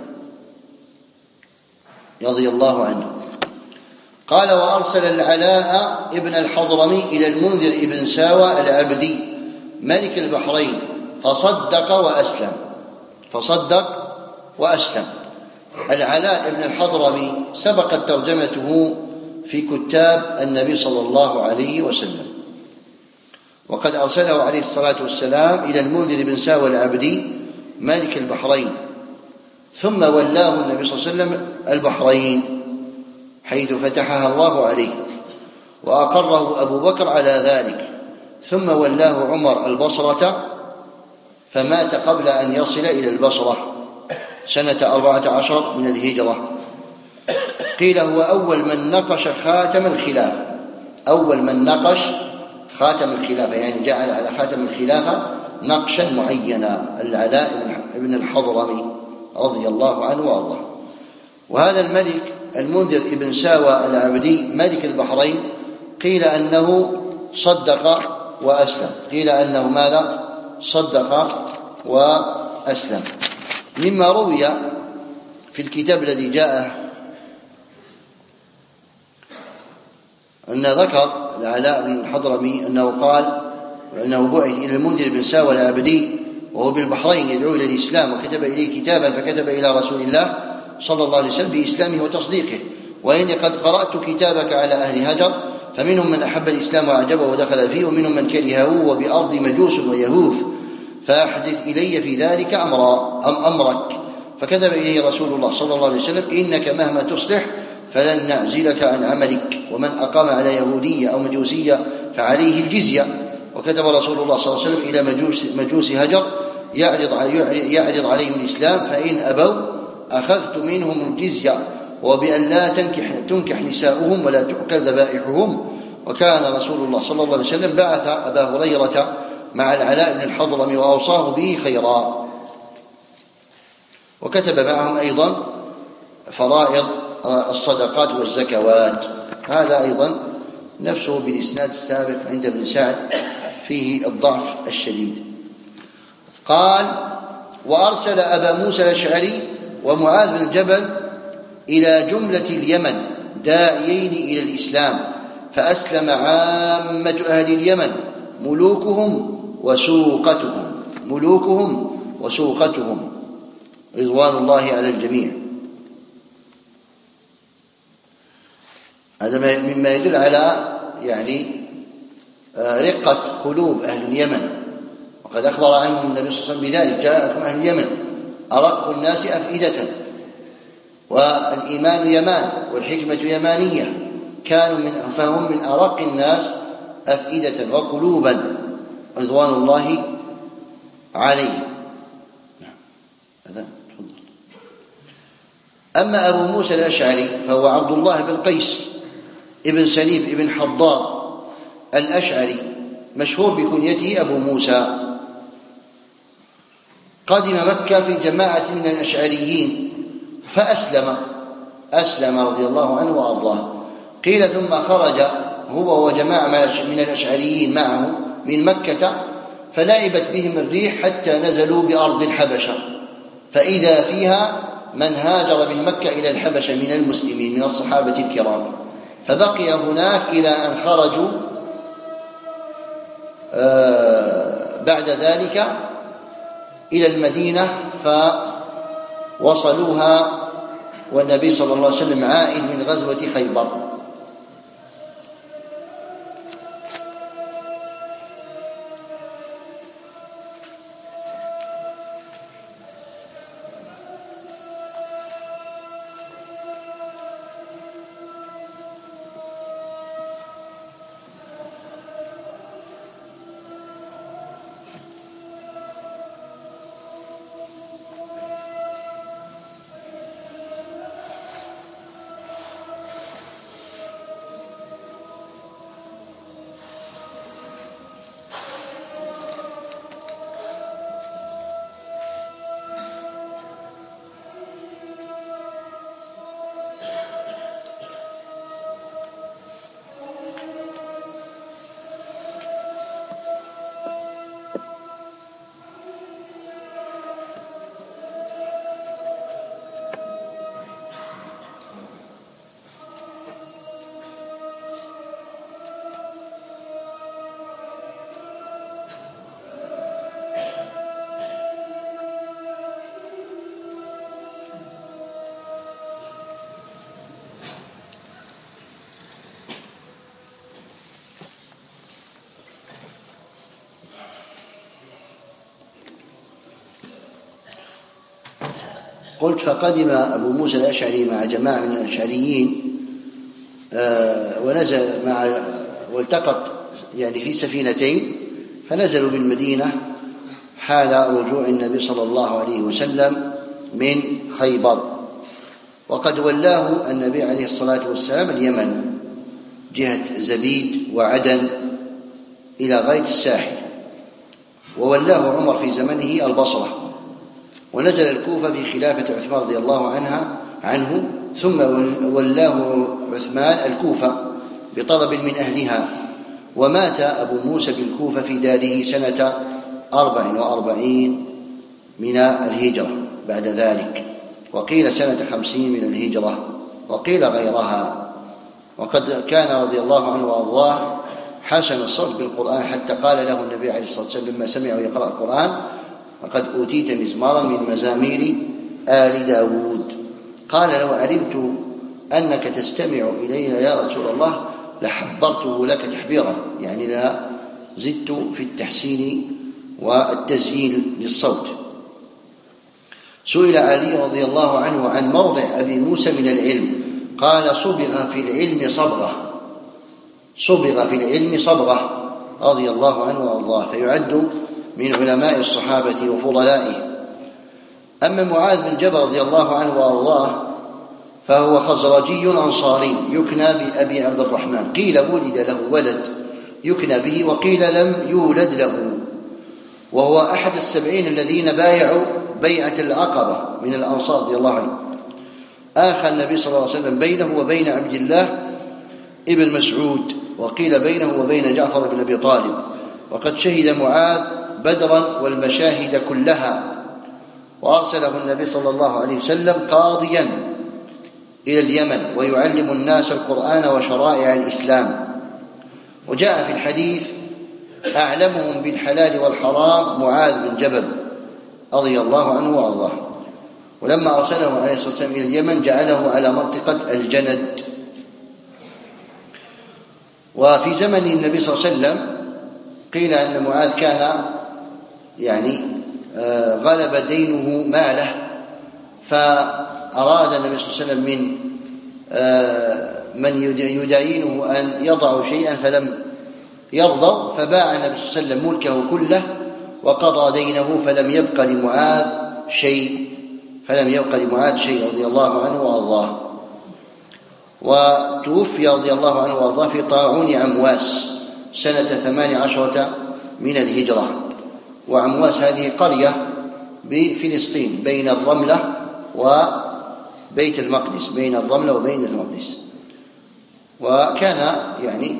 رضي الله عنه. قال: وأرسل العلاء ابن الحضرمي إلى المنذر ابن ساوى العبدي ملك البحرين فصدق وأسلم. فصدق وأسلم. العلاء ابن الحضرمي سبقت ترجمته في كتاب النبي صلى الله عليه وسلم، وقد أرسله عليه الصلاة والسلام إلى المنذر بن ساوى العبدي ملك البحرين، ثم ولاه النبي صلى الله عليه وسلم البحرين حيث فتحها الله عليه، وأقره أبو بكر على ذلك، ثم ولاه عمر البصرة، فمات قبل أن يصل إلى البصرة سنة أربعة عشر من الهجرة. قيل هو أول من نقش خاتم الخلافة، أول من نقش خاتم الخلافة، يعني جعل على خاتم الخلافة نقشا معينا، العلاء بن الحضرمي رضي الله عنه وارضاه. وهذا الملك المنذر ابن ساوى العبدي ملك البحرين قيل أنه صدق وأسلم، قيل أنه ماذا؟ صدق وأسلم. مما روي في الكتاب الذي جاء أن ذكر العلاء بن الحضرمي أنه قال أنه بعث إلى المنذر بن ساوى العبدي وهو بالبحرين يدعو إلى الإسلام، وكتب إليه كتابا فكتب إلى رسول الله صلى الله عليه وسلم بإسلامه وتصديقه: وإني قد قرأت كتابك على أهل هجر، فمنهم من أحب الإسلام وأعجبه ودخل فيه، ومنهم من كرهه، وبأرض مجوس ويهوث، فأحدث إلي في ذلك أمرا أم أمرك. فكتب إليه رسول الله صلى الله عليه وسلم: إنك مهما تصلح فلن نعزلك عن عملك، ومن أقام على يهودية أو مجوسية فعليه الجزية. وكتب رسول الله صلى الله عليه وسلم إلى مجوس, مجوس هجر يعرض, يعرض عليهم الإسلام، فإن أبوا أخذت منهم الجزية، وبأن لا تنكح, تنكح نساؤهم ولا تؤكل ذبائحهم. وكان رسول الله صلى الله عليه وسلم بعث أبا هريرة مع العلاء بن الحضرمي وأوصاه به خيرا، وكتب معهم أيضا فرائض الصدقات والزكوات. هذا أيضا نفسه بالإسناد السابق عند ابن سعد فيه الضعف الشديد. قال: وأرسل أبا موسى الأشعري ومعاذ بن جبل إلى جملة اليمن داعيين إلى الإسلام، فأسلم عامة أهل اليمن ملوكهم وسوقتهم ملوكهم وسوقتهم رضوان الله على الجميع. هذا مما يدل على يعني رقة قلوب أهل اليمن، وقد أخبر عنهم النبي صلى الله عليه وسلم بذلك: جاءكم أهل اليمن أرق الناس أفئدة، والإيمان يمان والحكمة يمانية، كانوا من فهم من أرق الناس أفئدة وقلوبا رضوان الله عليه. أما أبو موسى الأشعري فهو عبد الله بن قيس ابن سليم ابن حضار الأشعري، مشهور بكنيته أبو موسى. قدم مكة في جماعة من الأشعريين فأسلم أسلم رضي الله عنه وأرضاه. قيل ثم خرج هو وجماعة من الأشعريين معه من مكة، فلعبت بهم الريح حتى نزلوا بأرض الحبشة، فإذا فيها من هاجر من مكة إلى الحبشة من المسلمين من الصحابة الكرام، فبقي هناك إلى أن خرجوا بعد ذلك إلى المدينة وصلوها والنبي صلى الله عليه وسلم عائد من غزوة خيبر. قلت فقدم أبو موسى الأشعري مع جماعة من الأشعريين ونزل مع والتقط يعني في سفينتين، فنزلوا بالمدينة حال رجوع النبي صلى الله عليه وسلم من خيبر، وقد ولاه النبي عليه الصلاة والسلام اليمن جهة زبيد وعدن إلى غاية الساحل، وولاه عمر في زمنه البصرة، ونزل الكوفة في خلافة عثمان رضي الله عنها عنه، ثم ولاه عثمان الكوفة بطلب من أهلها، ومات أبو موسى بالكوفة في داره سنة أربع وأربعين من الهجرة بعد ذلك، وقيل سنة خمسين من الهجرة، وقيل غيرها. وقد كان رضي الله عنه وأرضاه حسن الصوت بالقرآن، حتى قال له النبي عليه الصلاة والسلام لما سمعه يقرأ القرآن: لقد أوتيت مزمارا من مزامير آل داود. قال: لو علمت أنك تستمع إلي يا رسول الله لحبرته لك تحبيرا، يعني لا زدت في التحسين والتزيين للصوت. سئل علي رضي الله عنه عن موضع أبي موسى من العلم، قال: صبغ في العلم صبغة صبغ في العلم صبغة رضي الله عنه وأرضاه، فيعد من علماء الصحابة وفضلائه. أما معاذ بن جبل رضي الله عنه وأرضاه فهو خزرجي أنصاري يكنى بأبي عبد الرحمن، قيل ولد له ولد يكنى به، وقيل لم يولد له، وهو أحد السبعين الذين بايعوا بيعة العقبة من الأنصار رضي الله عنه. آخى النبي صلى الله عليه وسلم بينه وبين عبد الله ابن مسعود، وقيل بينه وبين جعفر بن أبي طالب. وقد شهد معاذ بدرا والمشاهد كلها، وأرسله النبي صلى الله عليه وسلم قاضيا إلى اليمن ويعلم الناس القرآن وشرائع الإسلام. وجاء في الحديث: أعلمهم بالحلال والحرام معاذ بن جبل رضي الله عنه وأرضاه. ولما أرسله عليه الصلاة والسلام إلى اليمن جعله على منطقة الجند. وفي زمن النبي صلى الله عليه وسلم قيل أن معاذ كان يعني غلب دينه ماله، فأراد النبي صلى الله عليه وسلم من من يداينه أن يضع شيئا فلم يرضى، فباع النبي صلى الله عليه وسلم ملكه كله وقضى دينه، فلم يبق لمعاذ شيء فلم يبق لمعاذ شيء رضي الله عنه وأرضاه. وتوفي رضي الله عنه وأرضاه في طاعون عمواس سنة ثمان عشرة من الهجرة. وعمواس هذه قرية بفلسطين بين الرملة وبيت المقدس بين الرملة وبين المقدس. وكان يعني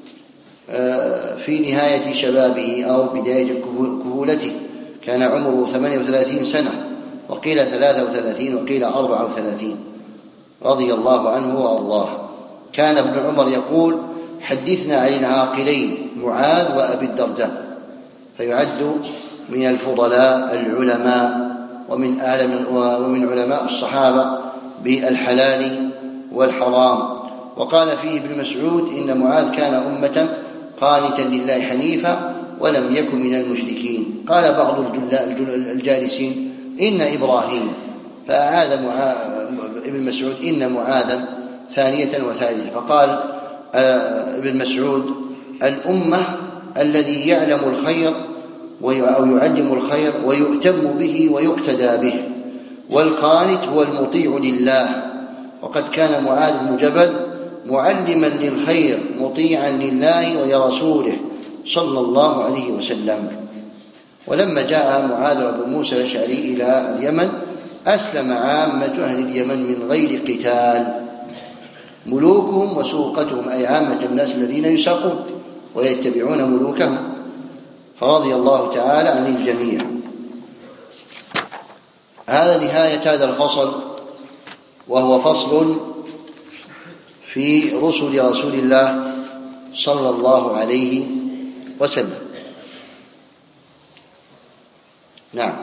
في نهاية شبابه أو بداية كهولته، كان عمره ثمانية وثلاثين سنة، وقيل ثلاثة وثلاثين وقيل أربعة وثلاثين رضي الله عنه وأرضاه. كان ابن عمر يقول: حدثنا عن العاقلين معاذ وأبي الدرداء، فيعد من الفضلاء العلماء ومن أعلم ومن علماء الصحابة بالحلال والحرام. وقال فيه ابن مسعود: إن معاذ كان أمة قانتا لله حنيفا ولم يكن من المشركين. قال بعض الجالسين: إن إبراهيم، فأعاد ابن مسعود: إن معاذا ثانية وثالثة. فقال ابن مسعود: الأمة الذي يعلم الخير أو يعلم الخير ويؤتم به ويقتدى به، والقانت هو المطيع لله. وقد كان معاذ بن جبل معلما للخير مطيعا لله ولرسوله صلى الله عليه وسلم. ولما جاء معاذ وابو موسى الأشعري إلى اليمن أسلم عامة أهل اليمن من غير قتال، ملوكهم وسوقتهم، أي عامة الناس الذين يساقون ويتبعون ملوكهم، فرضي الله تعالى عن الجميع. هذا نهاية هذا الفصل، وهو فصل في رسل رسول الله صلى الله عليه وسلم. نعم.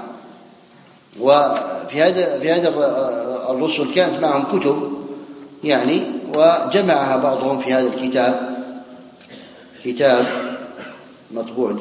وفي هذا في هذا الرسل كانت معهم كتب يعني، وجمعها بعضهم في هذا الكتاب، كتاب مطبوع: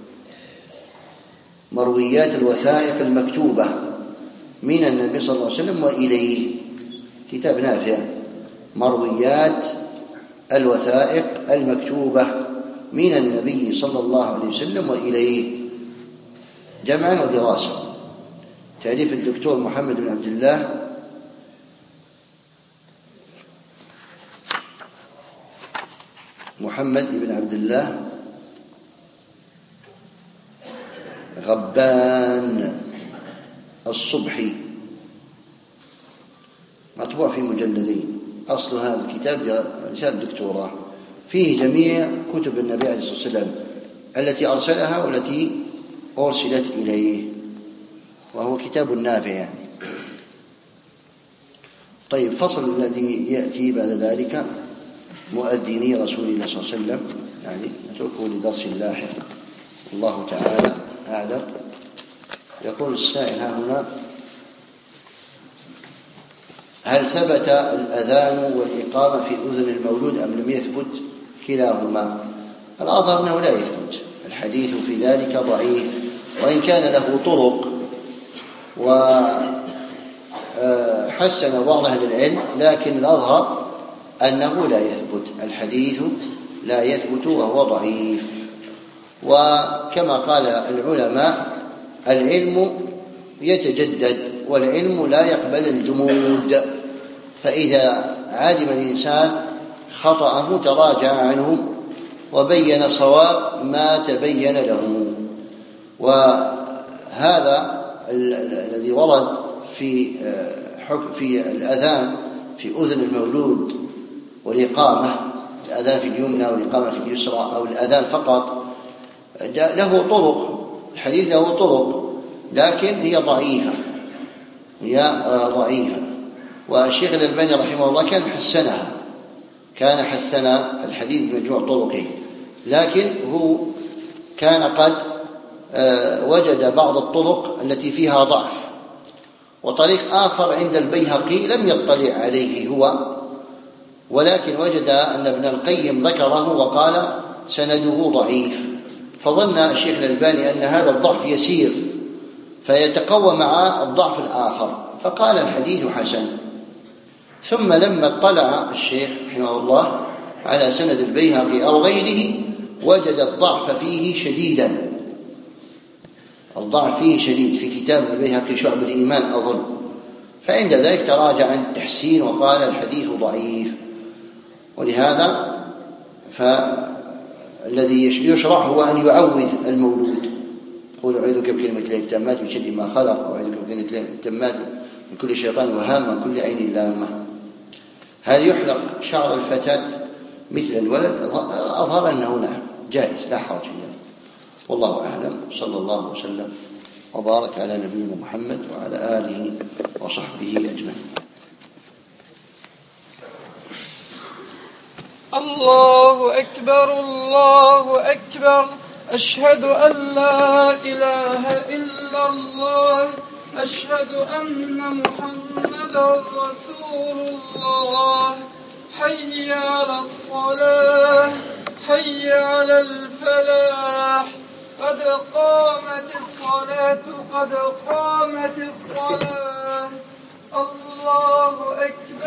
مرويات الوثائق المكتوبة من النبي صلى الله عليه وسلم وإليه، كتاب نافع، مرويات الوثائق المكتوبة من النبي صلى الله عليه وسلم وإليه، جمعا ودراسة، تأليف الدكتور محمد بن عبد الله محمد بن عبد الله غبان الصبحي، مطبوع في مجلدين. أصل هذا الكتاب رسالة دكتوراه فيه جميع كتب النبي عليه الصلاة والسلام التي أرسلها والتي أرسلت إليه، وهو كتاب نافع يعني. طيب، فصل الذي يأتي بعد ذلك: مؤذني رسول الله صلى الله عليه وسلم، يعني نتركه لدرس لاحق، الله تعالى أعلم. يقول السائل ها هنا: هل ثبت الأذان والإقامة في أذن المولود أم لم يثبت كلاهما؟ الأظهر أنه لا يثبت، الحديث في ذلك ضعيف، وإن كان له طرق وحسن بعض أهل العلم، لكن الأظهر أنه لا يثبت، الحديث لا يثبت وهو ضعيف. وكما قال العلماء: العلم يتجدد، والعلم لا يقبل الجمود، فإذا علم الإنسان خطأه تراجع عنه وبين صواب ما تبين له. وهذا الذي ورد في في الأذان في أذن المولود والإقامة، الأذان في اليمنى والإقامة في اليسرى، أو الأذان فقط، له طرق، الحديث له طرق، لكن هي ضعيفة، هي ضعيفة. والشيخ الألباني رحمه الله كان حسنها، كان حسن الحديث بمجموع طرقه، لكن هو كان قد وجد بعض الطرق التي فيها ضعف. وطريق آخر عند البيهقي لم يطلع عليه هو، ولكن وجد أن ابن القيم ذكره وقال سنده ضعيف، فظن الشيخ الألباني أن هذا الضعف يسير فيتقوى مع الضعف الآخر، فقال الحديث حسن. ثم لما اطلع الشيخ رحمه الله على سند البيهقي أو غيره وجد الضعف فيه شديدا، الضعف فيه شديد في كتاب البيهقي شعب الإيمان أظن، فعند ذلك تراجع عن التحسين وقال الحديث ضعيف. ولهذا فالذي يشرع هو أن يعوذ المولود، قل أعوذك بكلمة الله التامات من شر ما خلق، وأعوذك بكلمة الله التامات من كل شيطان وهام، من كل عين لامة. هل يحلق شعر الفتاة مثل الولد؟ أظهر أنه نعم جائز، لا حرج في ذلك، والله أعلم. صلى الله وسلم وبارك على نبينا محمد وعلى آله وصحبه أجمعين.
الله أكبر الله أكبر، أشهد أن لا إله إلا الله أشهد أن محمدا رسول الله. حي على الصلاة، حي على الفلاح، قد قامت الصلاة، قد قامت الصلاة. الله أكبر.